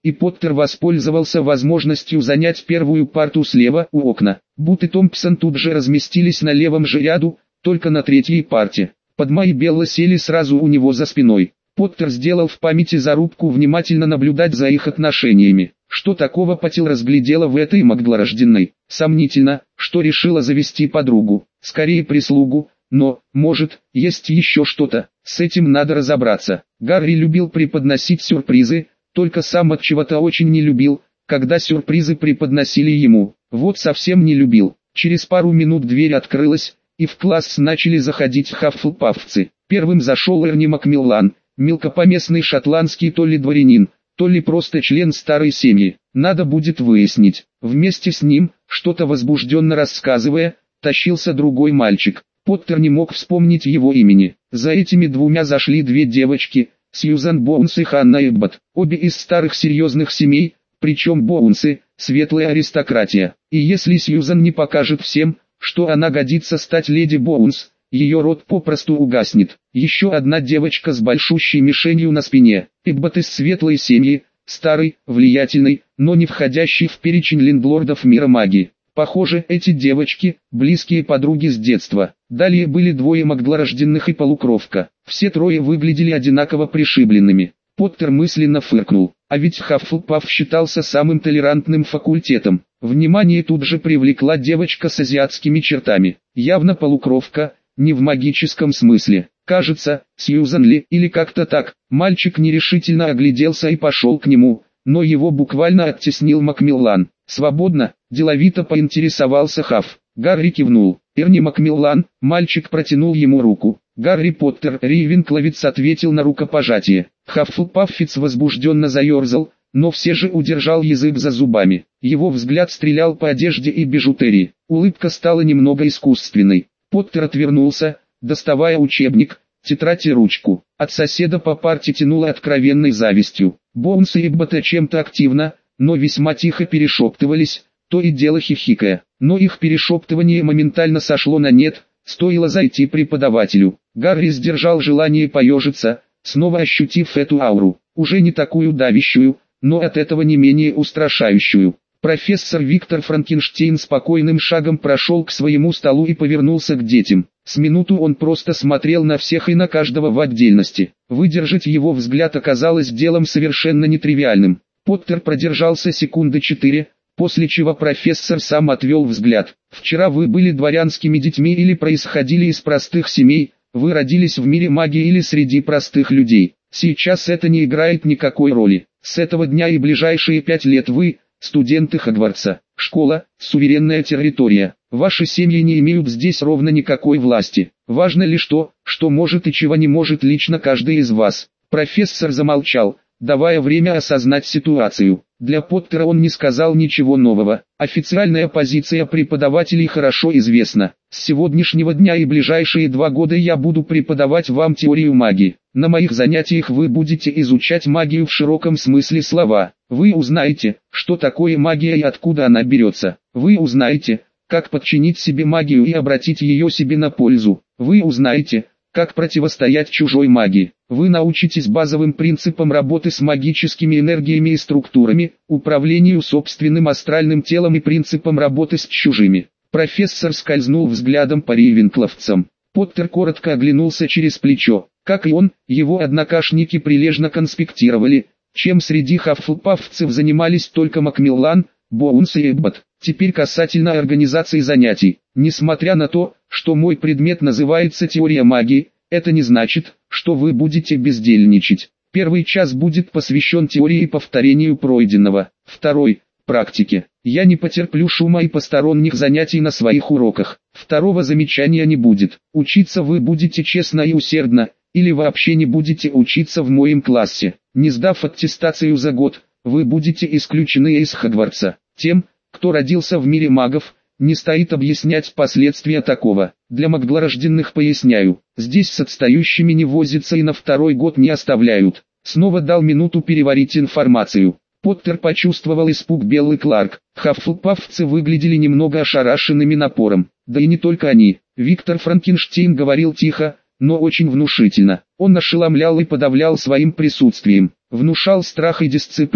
и Поттер воспользовался возможностью занять первую парту слева у окна. Бут и Томпсон тут же разместились на левом же ряду, только на третьей парте. Падма и Белла сели сразу у него за спиной. Поттер сделал в памяти зарубку внимательно наблюдать за их отношениями. Что такого Патил разглядела в этой Макдлорожденной? Сомнительно, что решила завести подругу, скорее прислугу, но, может, есть еще что-то, с этим надо разобраться. Гарри любил преподносить сюрпризы, только сам от чего-то очень не любил, когда сюрпризы преподносили ему. Вот совсем не любил. Через пару минут дверь открылась, и в класс начали заходить хаффлпаффцы. Первым зашел Эрни Макмиллан, мелкопоместный шотландский то ли дворянин, то ли просто член старой семьи. Надо будет выяснить. Вместе с ним, что-то возбужденно рассказывая, тащился другой мальчик. Поттер не мог вспомнить его имени. За этими двумя зашли две девочки, Сьюзан Боунс и Ханна Эбботт, обе из старых серьезных семей, причем Боунсы – светлая аристократия. И если Сьюзан не покажет всем, что она годится стать леди Боунс, ее род попросту угаснет. Еще одна девочка с большущей мишенью на спине, Эбботт из светлой семьи, старый, влиятельный, но не входящий в перечень лендлордов мира магии. Похоже, эти девочки – близкие подруги с детства. Далее были двое Макдлорожденных и полукровка. Все трое выглядели одинаково пришибленными. Поттер мысленно фыркнул. А ведь Хаффлпафф считался самым толерантным факультетом. Внимание тут же привлекла девочка с азиатскими чертами. Явно полукровка, не в магическом смысле. Кажется, Сьюзан Ли или как-то так. Мальчик нерешительно огляделся и пошел к нему, но его буквально оттеснил Макмиллан. «Свободно», – деловито поинтересовался Хафф. Гарри кивнул. «Эрни Макмиллан», мальчик протянул ему руку. Гарри Поттер Рейвенкловец ответил на рукопожатие. Хаффлпаффец возбужденно заерзал, но все же удержал язык за зубами. Его взгляд стрелял по одежде и бижутерии. Улыбка стала немного искусственной. Поттер отвернулся, доставая учебник, тетрадь и ручку. От соседа по парте тянуло откровенной завистью. Боунс и Эбботт чем-то активно, но весьма тихо перешептывались, то и дело хихикая. Но их перешептывание моментально сошло на нет, стоило зайти преподавателю. Гарри сдержал желание поежиться, снова ощутив эту ауру, уже не такую давящую, но от этого не менее устрашающую. Профессор Виктор Франкенштейн спокойным шагом прошел к своему столу и повернулся к детям. С минуту он просто смотрел на всех и на каждого в отдельности. Выдержать его взгляд оказалось делом совершенно нетривиальным. Поттер продержался секунды 4, после чего профессор сам отвел взгляд. «Вчера вы были дворянскими детьми или происходили из простых семей, вы родились в мире магии или среди простых людей. Сейчас это не играет никакой роли. С этого дня и ближайшие 5 лет вы – студенты Хогвартса. Школа – суверенная территория. Ваши семьи не имеют здесь ровно никакой власти. Важно лишь то, что может и чего не может лично каждый из вас». Профессор замолчал, давая время осознать ситуацию. Для Поттера он не сказал ничего нового. Официальная позиция преподавателей хорошо известна. С сегодняшнего дня и ближайшие 2 года я буду преподавать вам теорию магии. На моих занятиях вы будете изучать магию в широком смысле слова. Вы узнаете, что такое магия и откуда она берется. Вы узнаете, как подчинить себе магию и обратить ее себе на пользу. Вы узнаете, как противостоять чужой магии. Вы научитесь базовым принципам работы с магическими энергиями и структурами, управлению собственным астральным телом и принципам работы с чужими. Профессор скользнул взглядом по рейвенкловцам. Поттер коротко оглянулся через плечо. Как и он, его однокашники прилежно конспектировали, чем среди хаффлпаффцев занимались только Макмиллан, Боунс и Эбботт. Теперь касательно организации занятий. Несмотря на то, что мой предмет называется теория магии, это не значит, что вы будете бездельничать. Первый час будет посвящен теории и повторению пройденного. Второй – практике. Я не потерплю шума и посторонних занятий на своих уроках. Второго замечания не будет. Учиться вы будете честно и усердно, или вообще не будете учиться в моем классе. Не сдав аттестацию за год, вы будете исключены из Хогвартса. Тем, кто родился в мире магов, не стоит объяснять последствия такого. Для Макдлорожденных поясняю, здесь с отстающими не возятся и на 2-й год не оставляют. Снова дал минуту переварить информацию. Поттер почувствовал испуг Беллы Кларк. Хаффлпаффцы выглядели немного ошарашенными напором. Да и не только они. Виктор Франкенштейн говорил тихо, но очень внушительно. Он ошеломлял и подавлял своим присутствием. Внушал страх и дисциплину.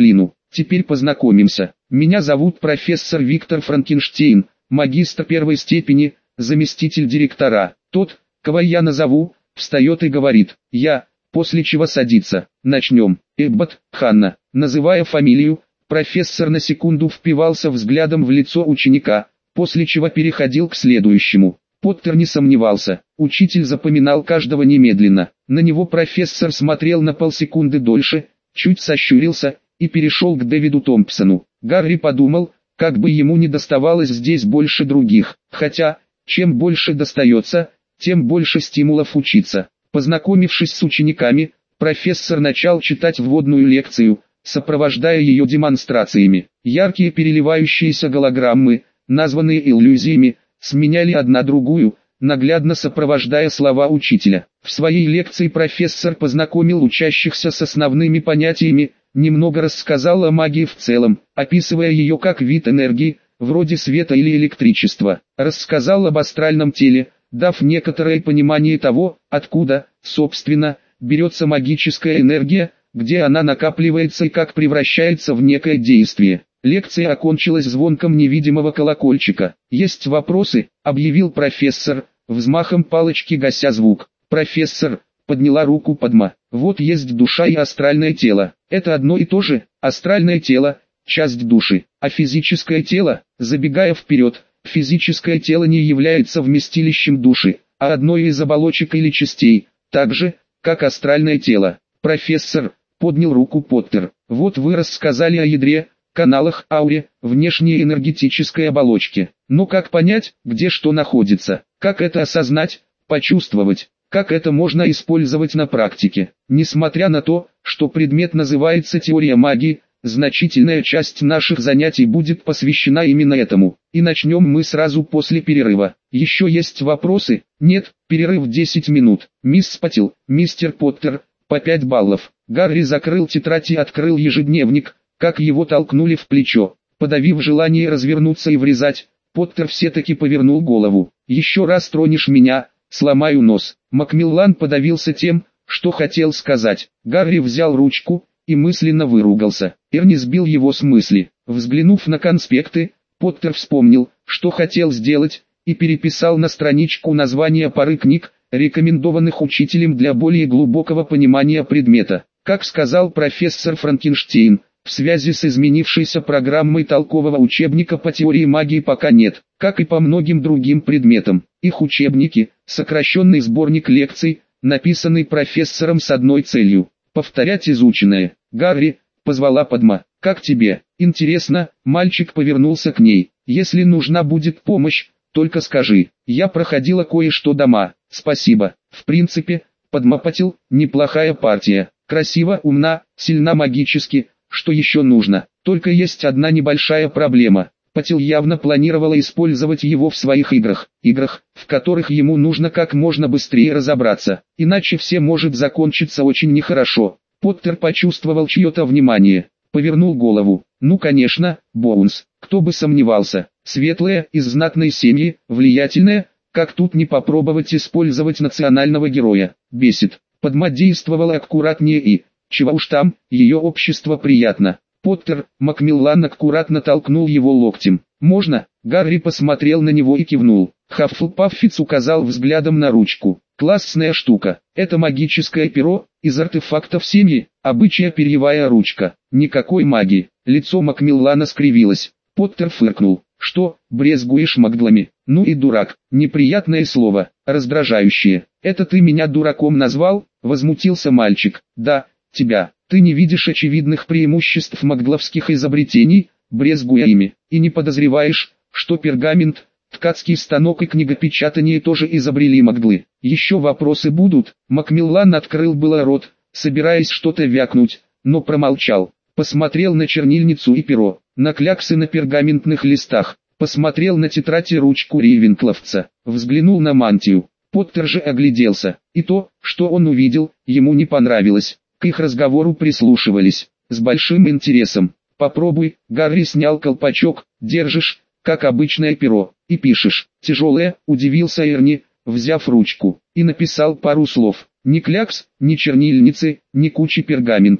Теперь познакомимся. Меня зовут профессор Виктор Франкенштейн, магистр первой степени, заместитель директора. Тот, кого я назову, встает и говорит «я», после чего садится. Начнем. Эббот, Ханна. Называя фамилию, профессор на секунду впивался взглядом в лицо ученика, после чего переходил к следующему. Поттер не сомневался, учитель запоминал каждого немедленно. На него профессор смотрел на полсекунды дольше, чуть сощурился и перешел к Дэвиду Томпсону. Гарри подумал, как бы ему не доставалось здесь больше других, хотя, чем больше достается, тем больше стимулов учиться. Познакомившись с учениками, профессор начал читать вводную лекцию, сопровождая ее демонстрациями. Яркие переливающиеся голограммы, названные иллюзиями, сменяли одна другую, наглядно сопровождая слова учителя. В своей лекции профессор познакомил учащихся с основными понятиями, немного рассказал о магии в целом, описывая ее как вид энергии, вроде света или электричества. Рассказал об астральном теле, дав некоторое понимание того, откуда, собственно, берется магическая энергия, где она накапливается и как превращается в некое действие. Лекция окончилась звонком невидимого колокольчика. «Есть вопросы?» – объявил профессор, взмахом палочки гася звук. «Профессор», – подняла руку Падма. «Вот есть душа и астральное тело. Это одно и то же. Астральное тело – часть души, а физическое тело, забегая вперед, физическое тело не является вместилищем души, а одной из оболочек или частей, так же, как астральное тело». «Профессор», – поднял руку Поттер. «Вот вы рассказали о ядре, каналах, ауре, внешней энергетической оболочке. Но как понять, где что находится? Как это осознать, почувствовать? Как это можно использовать на практике? Несмотря на то, что предмет называется теория магии, значительная часть наших занятий будет посвящена именно этому. И начнем мы сразу после перерыва. Еще есть вопросы? Нет, перерыв 10 минут. Мисс Паттил, мистер Поттер, по 5 баллов. Гарри закрыл тетрадь и открыл ежедневник, как его толкнули в плечо. Подавив желание развернуться и врезать, Поттер все-таки повернул голову. «Еще раз тронешь меня, сломаю нос». Макмиллан подавился тем, что хотел сказать. Гарри взял ручку и мысленно выругался. Эрни сбил его с мысли. Взглянув на конспекты, Поттер вспомнил, что хотел сделать, и переписал на страничку названия пары книг, рекомендованных учителем для более глубокого понимания предмета. Как сказал профессор Франкенштейн, в связи с изменившейся программой толкового учебника по теории магии пока нет, как и по многим другим предметам. Их учебники, сокращенный сборник лекций, написанный профессором с одной целью – повторять изученное. «Гарри», – позвала Падма, – «как тебе?» «Интересно», – мальчик повернулся к ней. «Если нужна будет помощь, только скажи. Я проходила кое-что дома, спасибо». В принципе, Падма Паттил – неплохая партия, красива, умна, сильна магически. Что еще нужно? Только есть одна небольшая проблема. Паттил явно планировала использовать его в своих играх, в которых ему нужно как можно быстрее разобраться, иначе все может закончиться очень нехорошо. Поттер почувствовал чье-то внимание, повернул голову. Ну конечно, Боунс, кто бы сомневался, светлая, из знатной семьи, влиятельная, как тут не попробовать использовать национального героя, бесит. Падма действовала аккуратнее и... чего уж там, ее общество приятно. Поттер, Макмиллан аккуратно толкнул его локтем. «Можно?» Гарри посмотрел на него и кивнул. Хаффлпаффиц указал взглядом на ручку. «Классная штука. Это магическое перо, из артефактов семьи, обычная перьевая ручка. Никакой магии». Лицо Макмиллана скривилось. Поттер фыркнул. «Что, брезгуешь маглами? Ну и дурак. Неприятное слово, раздражающее. Это ты меня дураком назвал?» Возмутился мальчик. «Да, тебя. Ты не видишь очевидных преимуществ магловских изобретений, брезгуя ими, и не подозреваешь, что пергамент, ткацкий станок и книгопечатание тоже изобрели маглы. Еще вопросы будут?» Макмиллан открыл было рот, собираясь что-то вякнуть, но промолчал. Посмотрел на чернильницу и перо, на кляксы на пергаментных листах, посмотрел на тетрадь и ручку рейвенкловца, взглянул на мантию. Поттер же огляделся, и то, что он увидел, ему не понравилось. К их разговору прислушивались, с большим интересом. «Попробуй», Гарри снял колпачок, «держишь, как обычное перо, и пишешь». «Тяжелое», удивился Эрни, взяв ручку, и написал пару слов. Ни клякс, ни чернильницы, ни кучи пергаментов.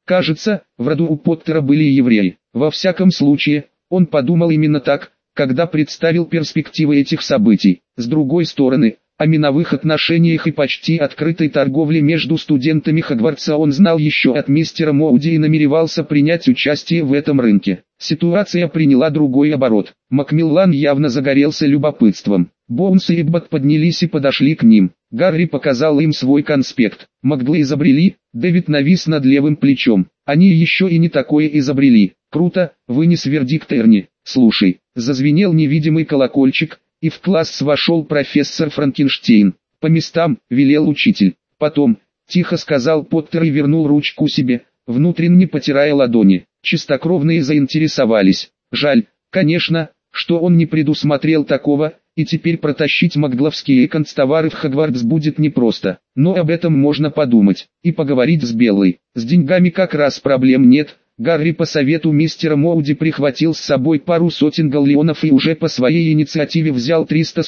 Кажется, в роду у Поттера были и евреи. Во всяком случае, он подумал именно так, когда представил перспективы этих событий. С другой стороны, о миновых отношениях и почти открытой торговле между студентами Хогвартса он знал еще от мистера Моуди и намеревался принять участие в этом рынке. Ситуация приняла другой оборот. Макмиллан явно загорелся любопытством. Боунс и Эббот поднялись и подошли к ним. Гарри показал им свой конспект. Маглы изобрели, Дэвид навис над левым плечом. Они еще и не такое изобрели. Круто, вынес вердикт Эрни. Слушай, зазвенел невидимый колокольчик, и в класс вошел профессор Франкенштейн. По местам, велел учитель. Потом, тихо сказал Поттер и вернул ручку себе, внутренне потирая ладони. Чистокровные заинтересовались. Жаль, конечно, что он не предусмотрел такого, и теперь протащить магловские констовары в Хогвартс будет непросто. Но об этом можно подумать, и поговорить с Беллой. С деньгами как раз проблем нет. Гарри по совету мистера Моуди прихватил с собой пару сотен галлеонов и уже по своей инициативе взял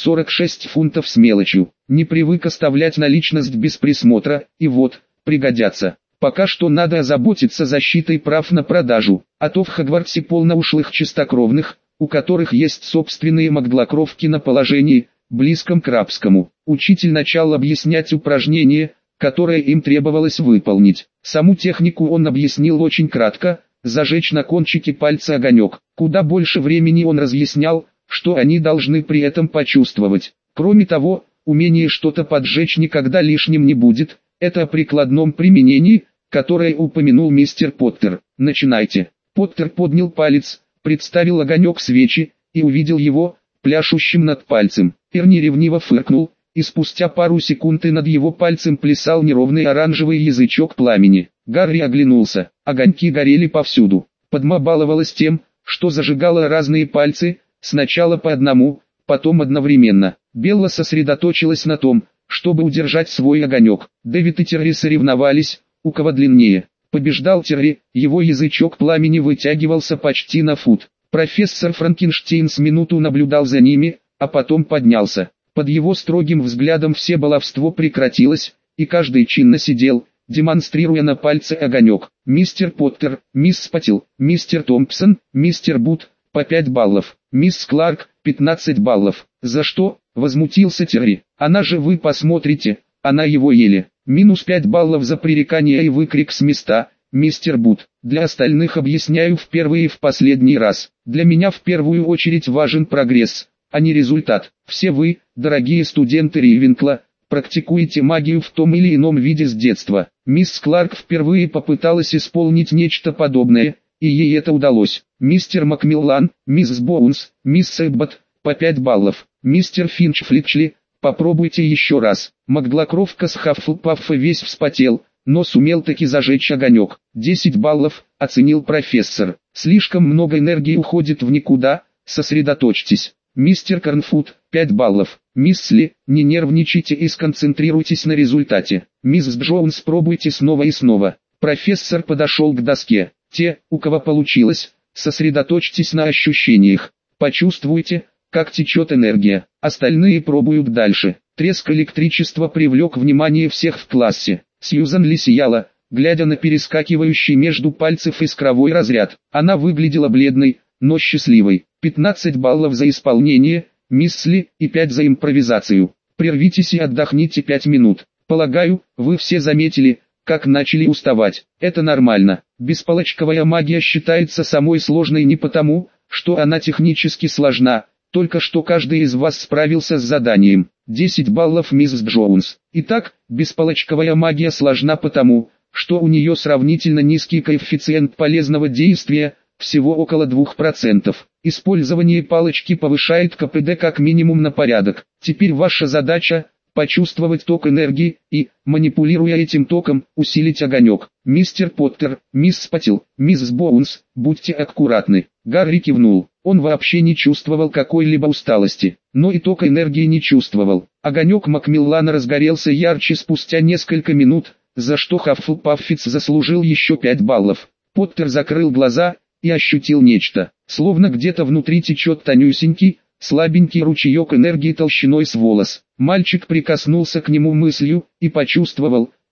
346 фунтов с мелочью. Не привык оставлять наличность без присмотра, и вот, пригодятся. Пока что надо озаботиться защитой прав на продажу, а то в Хогвартсе полно ушлых чистокровных, у которых есть собственные маглокровки на положении, близком к рабскому. Учитель начал объяснять упражнение, которое им требовалось выполнить. Саму технику он объяснил очень кратко: зажечь на кончике пальца огонек. Куда больше времени он разъяснял, что они должны при этом почувствовать. Кроме того, умение что-то поджечь никогда лишним не будет, это о прикладном применении, которое упомянул мистер Поттер. Начинайте. Поттер поднял палец, представил огонек свечи, и увидел его, пляшущим над пальцем. Эрни ревниво фыркнул, и спустя пару секунд и над его пальцем плясал неровный оранжевый язычок пламени. Гарри оглянулся, огоньки горели повсюду. Падма баловалась тем, что зажигала разные пальцы, сначала по одному, потом одновременно. Белла сосредоточилась на том, чтобы удержать свой огонек. Дэвид и Терри соревновались, у кого длиннее. Побеждал Терри, его язычок пламени вытягивался почти на фут. Профессор Франкенштейн с минуту наблюдал за ними, а потом поднялся. Под его строгим взглядом все баловство прекратилось, и каждый чинно сидел, демонстрируя на пальце огонек. Мистер Поттер, мисс Спатил, мистер Томпсон, мистер Бут, по 5 баллов. Мисс Кларк, 15 баллов. За что? Возмутился Терри. Она же, вы посмотрите, она его ели. Минус 5 баллов за пререкание и выкрик с места. Мистер Бут, для остальных объясняю в первый и в последний раз. Для меня в первую очередь важен прогресс, а не результат. Все вы, дорогие студенты Ривенкла, практикуете магию в том или ином виде с детства. Мисс Кларк впервые попыталась исполнить нечто подобное, и ей это удалось. Мистер Макмиллан, мисс Боунс, мисс Эббот, по 5 баллов. Мистер Финч-Флитчли, попробуйте еще раз. Маглокровка с Хаффлпаффа весь вспотел, но сумел таки зажечь огонек. 10 баллов, оценил профессор. Слишком много энергии уходит в никуда, сосредоточьтесь. Мистер Корнфуд, 5 баллов. Мисс Ли, не нервничайте и сконцентрируйтесь на результате. Мисс Джонс, пробуйте снова и снова. Профессор подошел к доске. Те, у кого получилось, сосредоточьтесь на ощущениях. Почувствуйте, как течет энергия. Остальные пробуют дальше. Треск электричества привлек внимание всех в классе. Сьюзан Ли сияла, глядя на перескакивающий между пальцев искровой разряд. Она выглядела бледной, но счастливой. 15 баллов за исполнение, мисс Ли, и 5 за импровизацию. Прервитесь и отдохните 5 минут. Полагаю, вы все заметили, как начали уставать. Это нормально. Бесполочковая магия считается самой сложной не потому, что она технически сложна, только что каждый из вас справился с заданием. 10 баллов мисс Джонс. Итак, бесполочковая магия сложна потому, что у нее сравнительно низкий коэффициент полезного действия, всего около 2%. Использование палочки повышает КПД как минимум на порядок. Теперь ваша задача – почувствовать ток энергии и, манипулируя этим током, усилить огонек. Мистер Поттер, мисс Спатил, мисс Боунс, будьте аккуратны. Гарри кивнул. Он вообще не чувствовал какой-либо усталости, но и тока энергии не чувствовал. Огонек Макмиллана разгорелся ярче спустя несколько минут, за что Хаффлпаффиц заслужил еще 5 баллов. Поттер закрыл глаза и ощутил нечто, словно где-то внутри течет тонюсенький, слабенький ручеек энергии толщиной с волос. Мальчик прикоснулся к нему мыслью и почувствовал,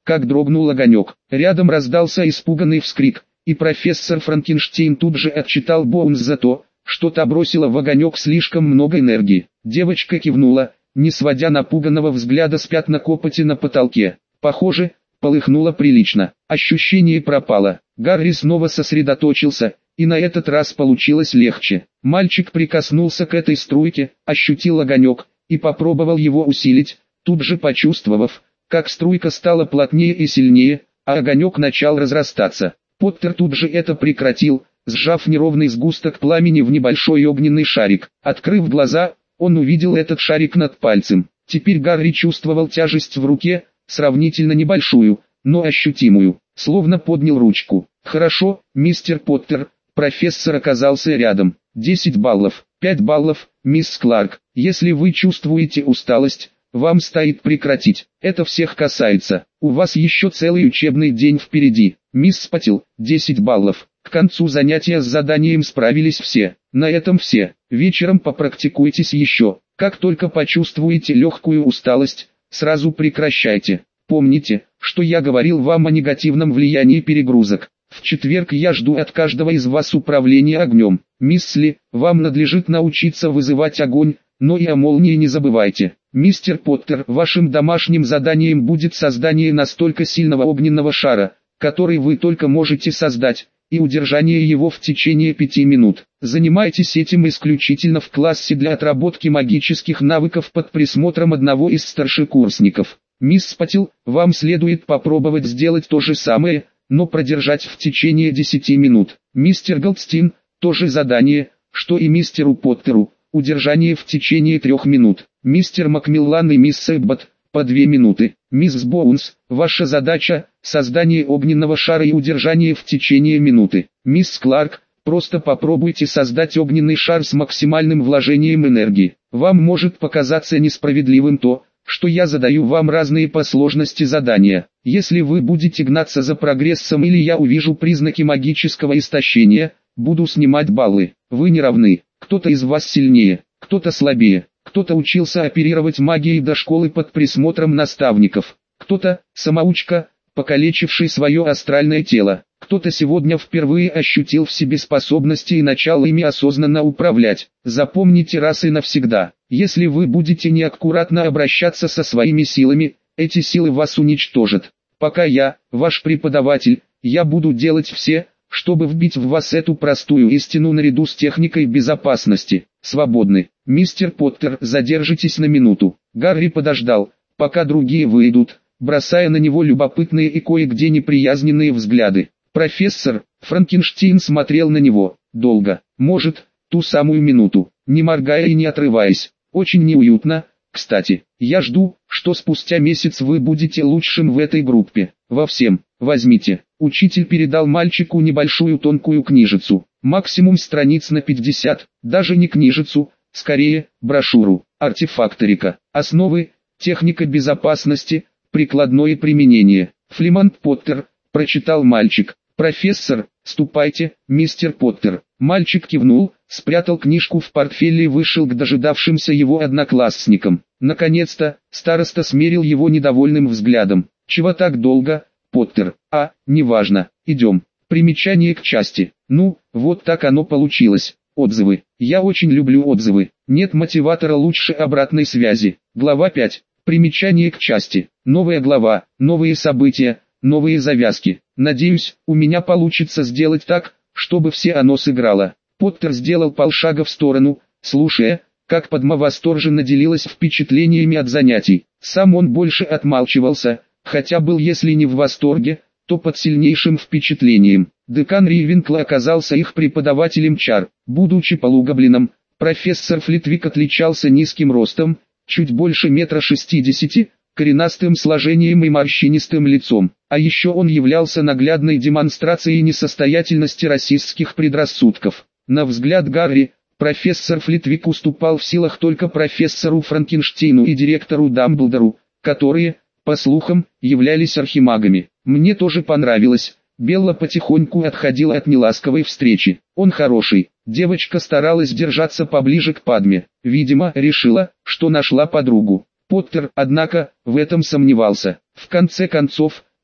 как дрогнул огонек. Рядом раздался испуганный вскрик, и профессор Франкенштейн тут же отчитал Боунс за то, что та бросила в огонек слишком много энергии. Девочка кивнула, не сводя напуганного взгляда с пятна копоти на потолке. Похоже, полыхнуло прилично. Ощущение пропало. Гарри снова сосредоточился, и на этот раз получилось легче. Мальчик прикоснулся к этой струйке, ощутил огонек, и попробовал его усилить, тут же почувствовав, как струйка стала плотнее и сильнее, а огонек начал разрастаться. Поттер тут же это прекратил, сжав неровный сгусток пламени в небольшой огненный шарик. Открыв глаза, он увидел этот шарик над пальцем. Теперь Гарри чувствовал тяжесть в руке, сравнительно небольшую, но ощутимую, словно поднял ручку. «Хорошо, мистер Поттер», профессор оказался рядом. 10 баллов, 5 баллов, мисс Кларк. Если вы чувствуете усталость, вам стоит прекратить. Это всех касается. У вас еще целый учебный день впереди. Мисс Патил, 10 баллов. К концу занятия с заданием справились все. На этом все. Вечером попрактикуйтесь еще. Как только почувствуете легкую усталость, сразу прекращайте. Помните, что я говорил вам о негативном влиянии перегрузок. В четверг я жду от каждого из вас управления огнем. Мисс Ли, вам надлежит научиться вызывать огонь, но и о молнии не забывайте. Мистер Поттер, вашим домашним заданием будет создание настолько сильного огненного шара, который вы только можете создать, и удержание его в течение 5 минут. Занимайтесь этим исключительно в классе для отработки магических навыков под присмотром одного из старшекурсников. Мисс Патил, вам следует попробовать сделать то же самое, но продержать в течение 10 минут. Мистер Голдстин, то же задание, что и мистеру Поттеру, удержание в течение 3 минут. Мистер Макмиллан и мисс Эбботт, по 2 минуты. Мисс Боунс, ваша задача – создание огненного шара и удержание в течение минуты. Мисс Кларк, просто попробуйте создать огненный шар с максимальным вложением энергии. Вам может показаться несправедливым то, что я задаю вам разные по сложности задания. Если вы будете гнаться за прогрессом или я увижу признаки магического истощения, буду снимать баллы. Вы не равны. Кто-то из вас сильнее, кто-то слабее. Кто-то учился оперировать магией до школы под присмотром наставников. Кто-то – самоучка, покалечивший свое астральное тело. Кто-то сегодня впервые ощутил в себе способности и начал ими осознанно управлять. Запомните раз и навсегда. Если вы будете неаккуратно обращаться со своими силами, эти силы вас уничтожат. Пока я, ваш преподаватель, я буду делать все, чтобы вбить в вас эту простую истину наряду с техникой безопасности. Свободны. Мистер Поттер, задержитесь на минуту. Гарри подождал, пока другие выйдут, бросая на него любопытные и кое-где неприязненные взгляды. Профессор Франкенштейн смотрел на него, долго, может, ту самую минуту, не моргая и не отрываясь. Очень неуютно. Кстати, я жду, что спустя месяц вы будете лучшим в этой группе. Во всем. Возьмите. Учитель передал мальчику небольшую тонкую книжицу. Максимум страниц на 50, даже не книжицу, скорее, брошюру. Артефакторика. Основы, техника безопасности, прикладное применение. Флимант Поттер, прочитал мальчик. Профессор, ступайте, мистер Поттер. Мальчик кивнул, спрятал книжку в портфель и вышел к дожидавшимся его одноклассникам. Наконец-то, староста смерил его недовольным взглядом. Чего так долго, Поттер? Неважно, идем. Примечание к части. Ну, вот так оно получилось. Отзывы. Я очень люблю отзывы. Нет мотиватора лучше обратной связи. Глава 5. Примечание к части. Новая глава, новые события, новые завязки. Надеюсь, у меня получится сделать так, чтобы все оно сыграло. Поттер сделал полшага в сторону, слушая, как Падма восторженно делилась впечатлениями от занятий. Сам он больше отмалчивался, хотя был если не в восторге, то под сильнейшим впечатлением. Декан Ривенкла оказался их преподавателем чар. Будучи полугоблином, профессор Флитвик отличался низким ростом, чуть больше 1,60 м, коренастым сложением и морщинистым лицом. А еще он являлся наглядной демонстрацией несостоятельности расистских предрассудков. На взгляд Гарри, профессор Флитвик уступал в силах только профессору Франкенштейну и директору Дамблдору, которые, по слухам, являлись архимагами. Мне тоже понравилось. Белла потихоньку отходила от неласковой встречи. Он хороший. Девочка старалась держаться поближе к Падме. Видимо, решила, что нашла подругу. Поттер, однако, в этом сомневался. В конце концов,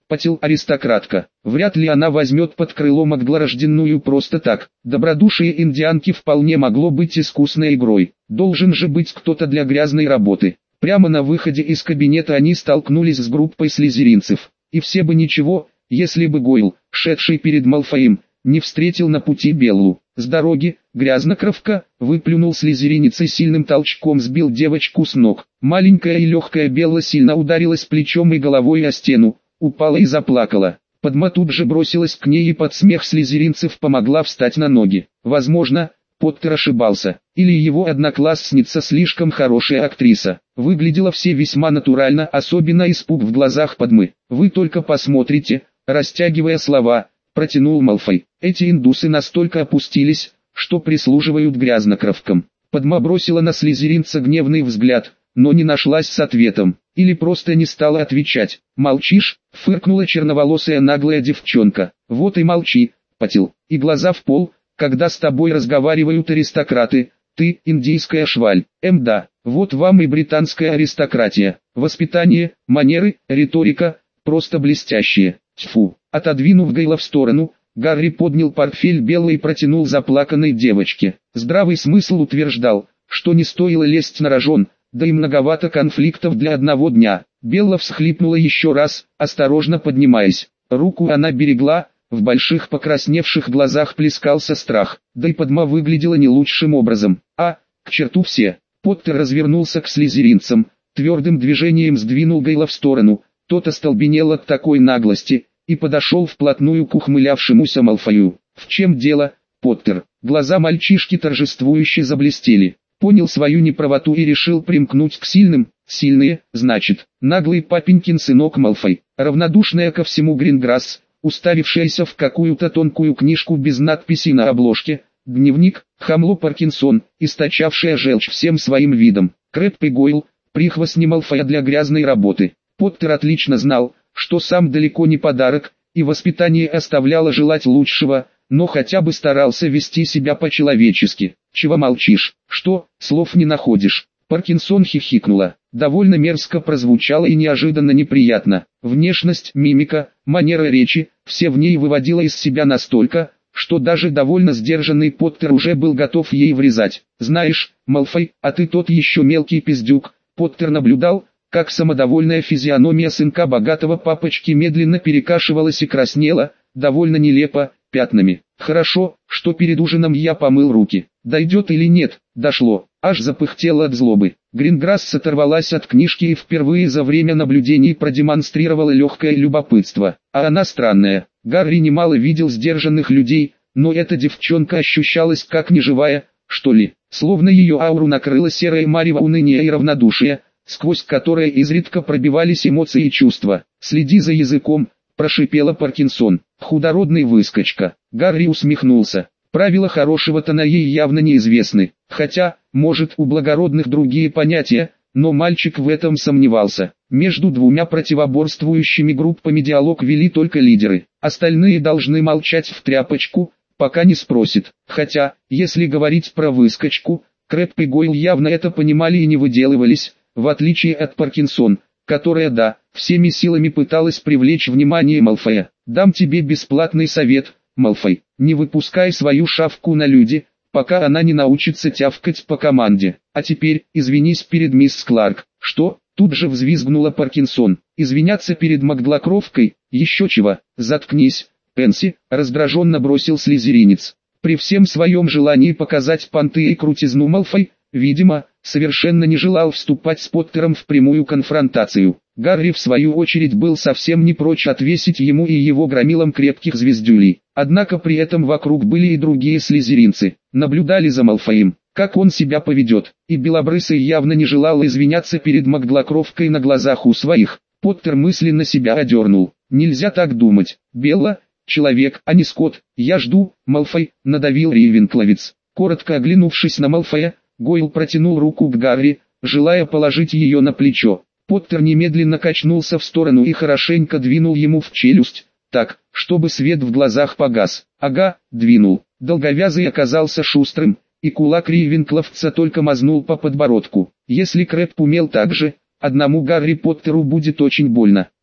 потел аристократка. Вряд ли она возьмет под крыло Макгла просто так. Добродушие индианки вполне могло быть искусной игрой. Должен же быть кто-то для грязной работы. Прямо на выходе из кабинета они столкнулись с группой слизеринцев. И все бы ничего, если бы Гойл, шедший перед Малфоем, не встретил на пути Беллу. С дороги, грязнокровка, выплюнул слизеринец и сильным толчком сбил девочку с ног. Маленькая и легкая Белла сильно ударилась плечом и головой о стену, упала и заплакала. Падма тут же бросилась к ней и под смех слизеринцев помогла встать на ноги. Возможно, Поттер ошибался, или его одноклассница слишком хорошая актриса. Выглядело все весьма натурально, особенно испуг в глазах Падмы. «Вы только посмотрите», растягивая слова, протянул Малфой. «Эти индусы настолько опустились, что прислуживают грязнокровкам». Падма бросила на слизеринца гневный взгляд, но не нашлась с ответом, или просто не стала отвечать. «Молчишь?» — фыркнула черноволосая наглая девчонка. «Вот и молчи, потел, и глаза в пол, когда с тобой разговаривают аристократы. Ты индийская шваль. Да, вот вам и британская аристократия. Воспитание, манеры, риторика, просто блестящие. Тьфу». Отодвинув Гейла в сторону, Гарри поднял портфель Беллы и протянул заплаканной девочке. Здравый смысл утверждал, что не стоило лезть на рожон, да и многовато конфликтов для одного дня. Белла всхлипнула еще раз, осторожно поднимаясь. Руку она берегла, в больших покрасневших глазах плескался страх, да и Падма выглядела не лучшим образом. «А, к черту все!» Поттер развернулся к слизеринцам, твердым движением сдвинул Гейла в сторону, тот остолбенел от такой наглости, и подошел вплотную к ухмылявшемуся Малфою. «В чем дело, Поттер?» Глаза мальчишки торжествующе заблестели. Понял свою неправоту и решил примкнуть к сильным. Сильные, значит, наглый папенькин сынок Малфой, равнодушная ко всему Гринграсс, уставившаяся в какую-то тонкую книжку без надписи на обложке, дневник, хамло Паркинсон, источавшая желчь всем своим видом, Крэбб и Гойл, прихвостни Малфоя для грязной работы. Поттер отлично знал, что сам далеко не подарок, и воспитание оставляло желать лучшего, но хотя бы старался вести себя по-человечески. «Чего молчишь? Что, слов не находишь?» Паркинсон хихикнула. Довольно мерзко прозвучало и неожиданно неприятно. Внешность, мимика, манера речи, все в ней выводило из себя настолько, что даже довольно сдержанный Поттер уже был готов ей врезать. «Знаешь, Малфой, а ты тот еще мелкий пиздюк». Поттер наблюдал, как самодовольная физиономия сынка богатого папочки медленно перекашивалась и краснела, довольно нелепо, пятнами. «Хорошо, что перед ужином я помыл руки. Дойдет или нет?» Дошло. Аж запыхтело от злобы. Гринграсс оторвалась от книжки и впервые за время наблюдений продемонстрировала легкое любопытство. А она странная. Гарри немало видел сдержанных людей, но эта девчонка ощущалась как неживая, что ли. Словно ее ауру накрыла серая марево уныния и равнодушия, сквозь которое изредка пробивались эмоции и чувства. «Следи за языком», — прошипела Паркинсон. «Худородный выскочка». Гарри усмехнулся. Правила хорошего тона ей явно неизвестны, хотя, может, у благородных другие понятия, но мальчик в этом сомневался. Между двумя противоборствующими группами диалог вели только лидеры, остальные должны молчать в тряпочку, пока не спросит. Хотя, если говорить про выскочку, Крэбб и Гойл явно это понимали и не выделывались, в отличие от Паркинсон, которая, да, всеми силами пыталась привлечь внимание Малфоя. «Дам тебе бесплатный совет, Малфой, не выпускай свою шавку на люди, пока она не научится тявкать по команде. А теперь, извинись перед мисс Кларк». «Что?» — тут же взвизгнула Паркинсон. «Извиняться перед Макглокровкой? Еще чего? Заткнись, Пенси», — раздраженно бросил слизеринец. При всем своем желании показать понты и крутизну Малфой, видимо, совершенно не желал вступать с Поттером в прямую конфронтацию. Гарри в свою очередь был совсем не прочь отвесить ему и его громилам крепких звездюлей. Однако при этом вокруг были и другие слизеринцы, наблюдали за Малфоем, как он себя поведет, и Белобрысый явно не желал извиняться перед Макглокровкой на глазах у своих. Поттер мысленно себя одернул. Нельзя так думать. Белла — человек, а не скот. «Я жду, Малфой», — надавил Рейвенкловец. Коротко оглянувшись на Малфоя, Гойл протянул руку к Гарри, желая положить ее на плечо. Поттер немедленно качнулся в сторону и хорошенько двинул ему в челюсть, так, чтобы свет в глазах погас. Ага, двинул. Долговязый оказался шустрым, и кулак Рейвенкловца только мазнул по подбородку. Если Крэбб умел так же, одному Гарри Поттеру будет очень больно.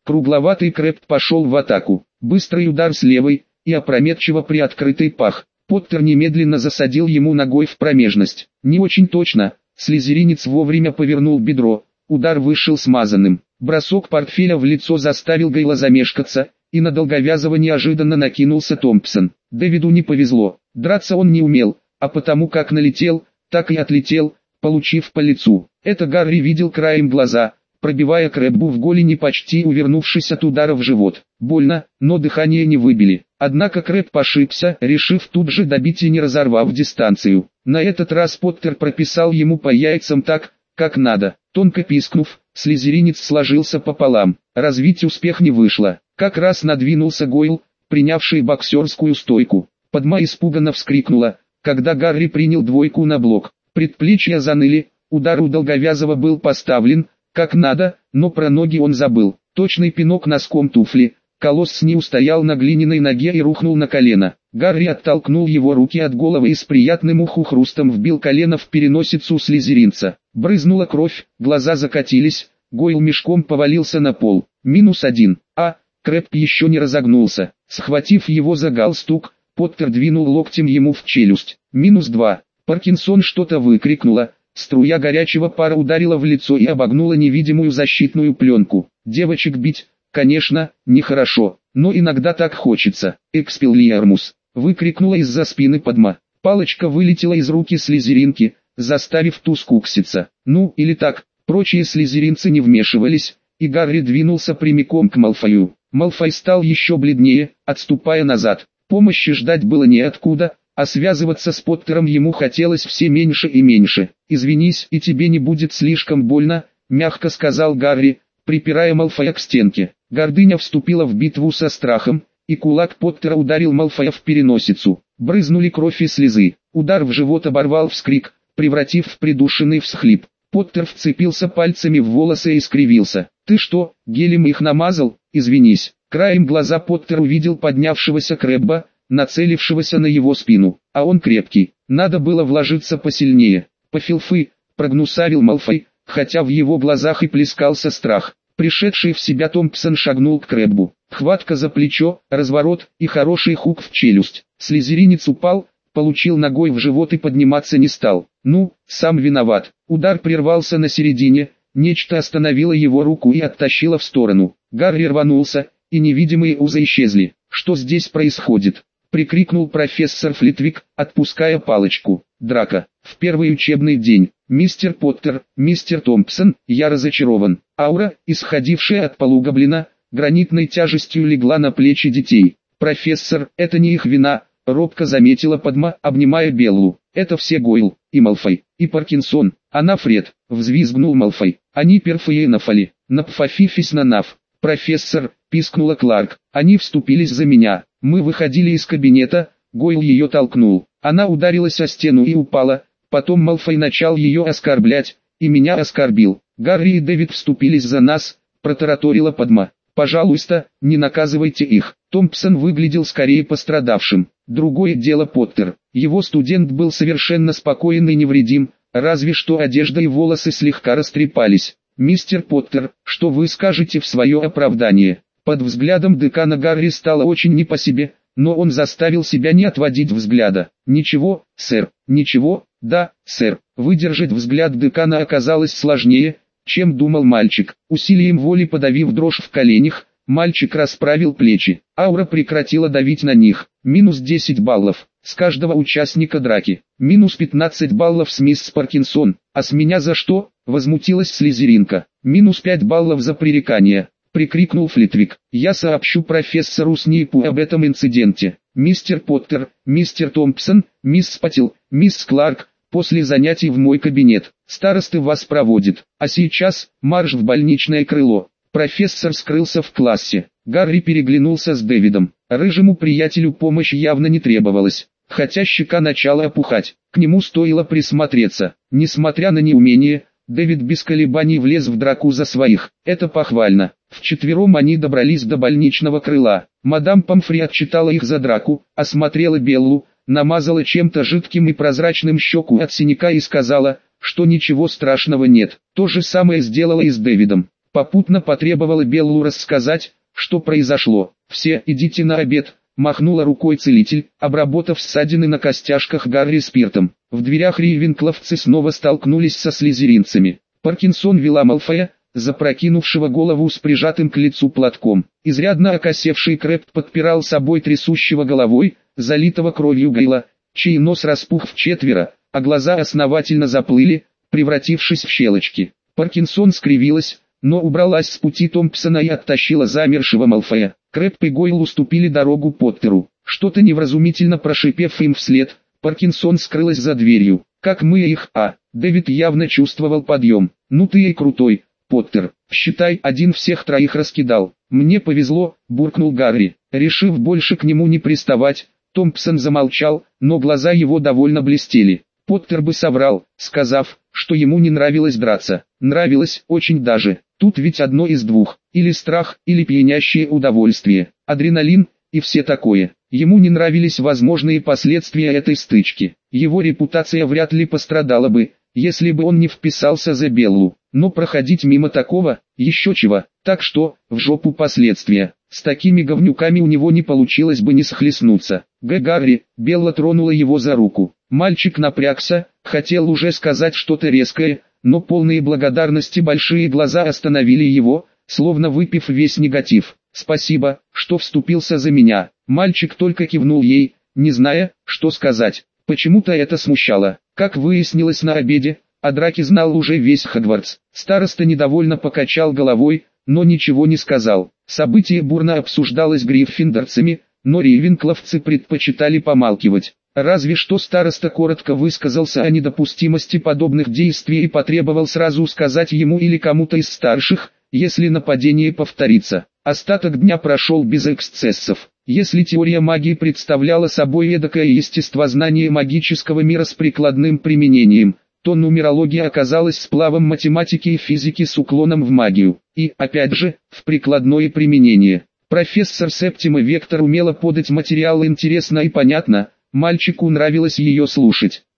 Кругловатый Крэб пошел в атаку. Быстрый удар с левой и опрометчиво приоткрытый пах. Поттер немедленно засадил ему ногой в промежность. Не очень точно, слизеринец вовремя повернул бедро, удар вышел смазанным. Бросок портфеля в лицо заставил Гейла замешкаться, и на Долговязого неожиданно накинулся Томпсон. Дэвиду не повезло, драться он не умел, а потому как налетел, так и отлетел, получив по лицу. Это Гарри видел краем глаза, пробивая Крэббу в голени, почти увернувшись от удара в живот. Больно, но дыхание не выбили. Однако Крэбб ошибся, решив тут же добить и не разорвав дистанцию. На этот раз Поттер прописал ему по яйцам так, как надо. Тонко пискнув, слизеринец сложился пополам. Развить успех не вышло. Как раз надвинулся Гойл, принявший боксерскую стойку. Падма испуганно вскрикнула, когда Гарри принял двойку на блок. Предплечья заныли, удар у Долговязого был поставлен, как надо, но про ноги он забыл. Точный пинок носком туфли. Колосс не устоял на глиняной ноге и рухнул на колено. Гарри оттолкнул его руки от головы и с приятным уху хрустом вбил колено в переносицу слизеринца. Брызнула кровь, глаза закатились, Гойл мешком повалился на пол. -1. Крэбб еще не разогнулся. Схватив его за галстук, Поттер двинул локтем ему в челюсть. -2. Паркинсон что-то выкрикнула. Струя горячего пара ударила в лицо и обогнула невидимую защитную пленку. Девочек бить, конечно, нехорошо, но иногда так хочется. «Экспеллиармус!» — выкрикнула из-за спины Падма. Палочка вылетела из руки слизеринки, заставив ту скукситься. Ну, или так, прочие слизеринцы не вмешивались, и Гарри двинулся прямиком к Малфою. Малфой стал еще бледнее, отступая назад. Помощи ждать было неоткуда, а связываться с Поттером ему хотелось все меньше и меньше. «Извинись, и тебе не будет слишком больно», — мягко сказал Гарри, припирая Малфоя к стенке. Гордыня вступила в битву со страхом, и кулак Поттера ударил Малфоя в переносицу. Брызнули кровь и слезы. Удар в живот оборвал вскрик, превратив в придушенный всхлип. Поттер вцепился пальцами в волосы и скривился. «Ты что, гелем их намазал? Извинись». Краем глаза Поттер увидел поднявшегося Крэбба, нацелившегося на его спину. А он крепкий, надо было вложиться посильнее. «Пофилфы», — прогнусавил Малфой, хотя в его глазах и плескался страх. Пришедший в себя Томпсон шагнул к Крэббу. Хватка за плечо, разворот и хороший хук в челюсть. Слизеринец упал, получил ногой в живот и подниматься не стал. Ну, сам виноват. Удар прервался на середине, нечто остановило его руку и оттащило в сторону. Гарри рванулся, и невидимые узы исчезли. «Что здесь происходит?» — прикрикнул профессор Флитвик, отпуская палочку. «Драка. В первый учебный день. Мистер Поттер, мистер Томпсон, я разочарован». Аура, исходившая от полугоблина, гранитной тяжестью легла на плечи детей. «Профессор, это не их вина», — робко заметила Падма, обнимая Беллу. «Это все Гойл, и Малфой, и Паркинсон, она Фред», — взвизгнул Малфой. «Они перфеенофали, напфафифись на наф». «Профессор», — пискнула Кларк, — «они вступились за меня. Мы выходили из кабинета, Гойл ее толкнул. Она ударилась о стену и упала, потом Малфой начал ее оскорблять, и меня оскорбил. Гарри и Дэвид вступились за нас», — протараторила Падма. «Пожалуйста, не наказывайте их». Томпсон выглядел скорее пострадавшим. Другое дело Поттер. Его студент был совершенно спокоен и невредим, разве что одежда и волосы слегка растрепались. «Мистер Поттер, что вы скажете в свое оправдание?» Под взглядом декана Гарри стало очень не по себе, но он заставил себя не отводить взгляда. «Ничего, сэр, ничего, да, сэр». Выдержать взгляд декана оказалось сложнее, чем думал мальчик. Усилием воли подавив дрожь в коленях, мальчик расправил плечи. Аура прекратила давить на них. -10 баллов с каждого участника драки. -15 баллов с мисс Паркинсон. «А с меня за что?» — возмутилась слизеринка. -5 баллов за пререкание», — прикрикнул Флитвик. «Я сообщу профессору Снейпу об этом инциденте. Мистер Поттер, мистер Томпсон, мисс Паттил, мисс Кларк, после занятий в мой кабинет. Старосты вас проводит. А сейчас, марш в больничное крыло». Профессор скрылся в классе. Гарри переглянулся с Дэвидом. Рыжему приятелю помощь явно не требовалась, хотя щека начала опухать. К нему стоило присмотреться. Несмотря на неумение, Дэвид без колебаний влез в драку за своих. Это похвально. Вчетвером они добрались до больничного крыла. Мадам Помфри отчитала их за драку, осмотрела Беллу, намазала чем-то жидким и прозрачным щеку от синяка и сказала, что ничего страшного нет. То же самое сделала и с Дэвидом. Попутно потребовала Беллу рассказать, что произошло. «Все, идите на обед», — махнула рукой целитель, обработав ссадины на костяшках Гарри спиртом. В дверях рейвенкловцы снова столкнулись со слизеринцами. Паркинсон вела Малфоя, запрокинувшего голову с прижатым к лицу платком. Изрядно окосевший Крэбб подпирал собой трясущего головой, залитого кровью Гейла, чей нос распух вчетверо, а глаза основательно заплыли, превратившись в щелочки. Паркинсон скривилась, но убралась с пути Томпсона и оттащила замершего Малфоя. Крэбб и Гойл уступили дорогу Поттеру. Что-то невразумительно прошипев им вслед, Паркинсон скрылась за дверью. «Как мы их, Дэвид явно чувствовал подъем. «Ну ты и крутой, Поттер. Считай, один всех троих раскидал». «Мне повезло», — буркнул Гарри. Решив больше к нему не приставать, Томпсон замолчал, но глаза его довольно блестели. Поттер бы соврал, сказав, что ему не нравилось драться. Нравилось, очень даже. Тут ведь одно из двух: или страх, или пьянящее удовольствие, адреналин и все такое. Ему не нравились возможные последствия этой стычки. Его репутация вряд ли пострадала бы, если бы он не вписался за Беллу. Но проходить мимо такого, еще чего, так что, в жопу последствия. С такими говнюками у него не получилось бы не схлестнуться. Гарри, Белла тронула его за руку. Мальчик напрягся, хотел уже сказать что-то резкое, но полные благодарности большие глаза остановили его, словно выпив весь негатив. «Спасибо, что вступился за меня». Мальчик только кивнул ей, не зная, что сказать. Почему-то это смущало. Как выяснилось на обеде, о драке знал уже весь Хогвартс. Староста недовольно покачал головой, но ничего не сказал. Событие бурно обсуждалось гриффиндорцами, но рейвенкловцы предпочитали помалкивать. Разве что староста коротко высказался о недопустимости подобных действий и потребовал сразу сказать ему или кому-то из старших, если нападение повторится. Остаток дня прошел без эксцессов. Если теория магии представляла собой эдакое естествознание магического мира с прикладным применением, то нумерология оказалась сплавом математики и физики с уклоном в магию. И, опять же, в прикладное применение. Профессор Септима Вектор умела подать материал интересно и понятно, мальчику нравилось ее слушать.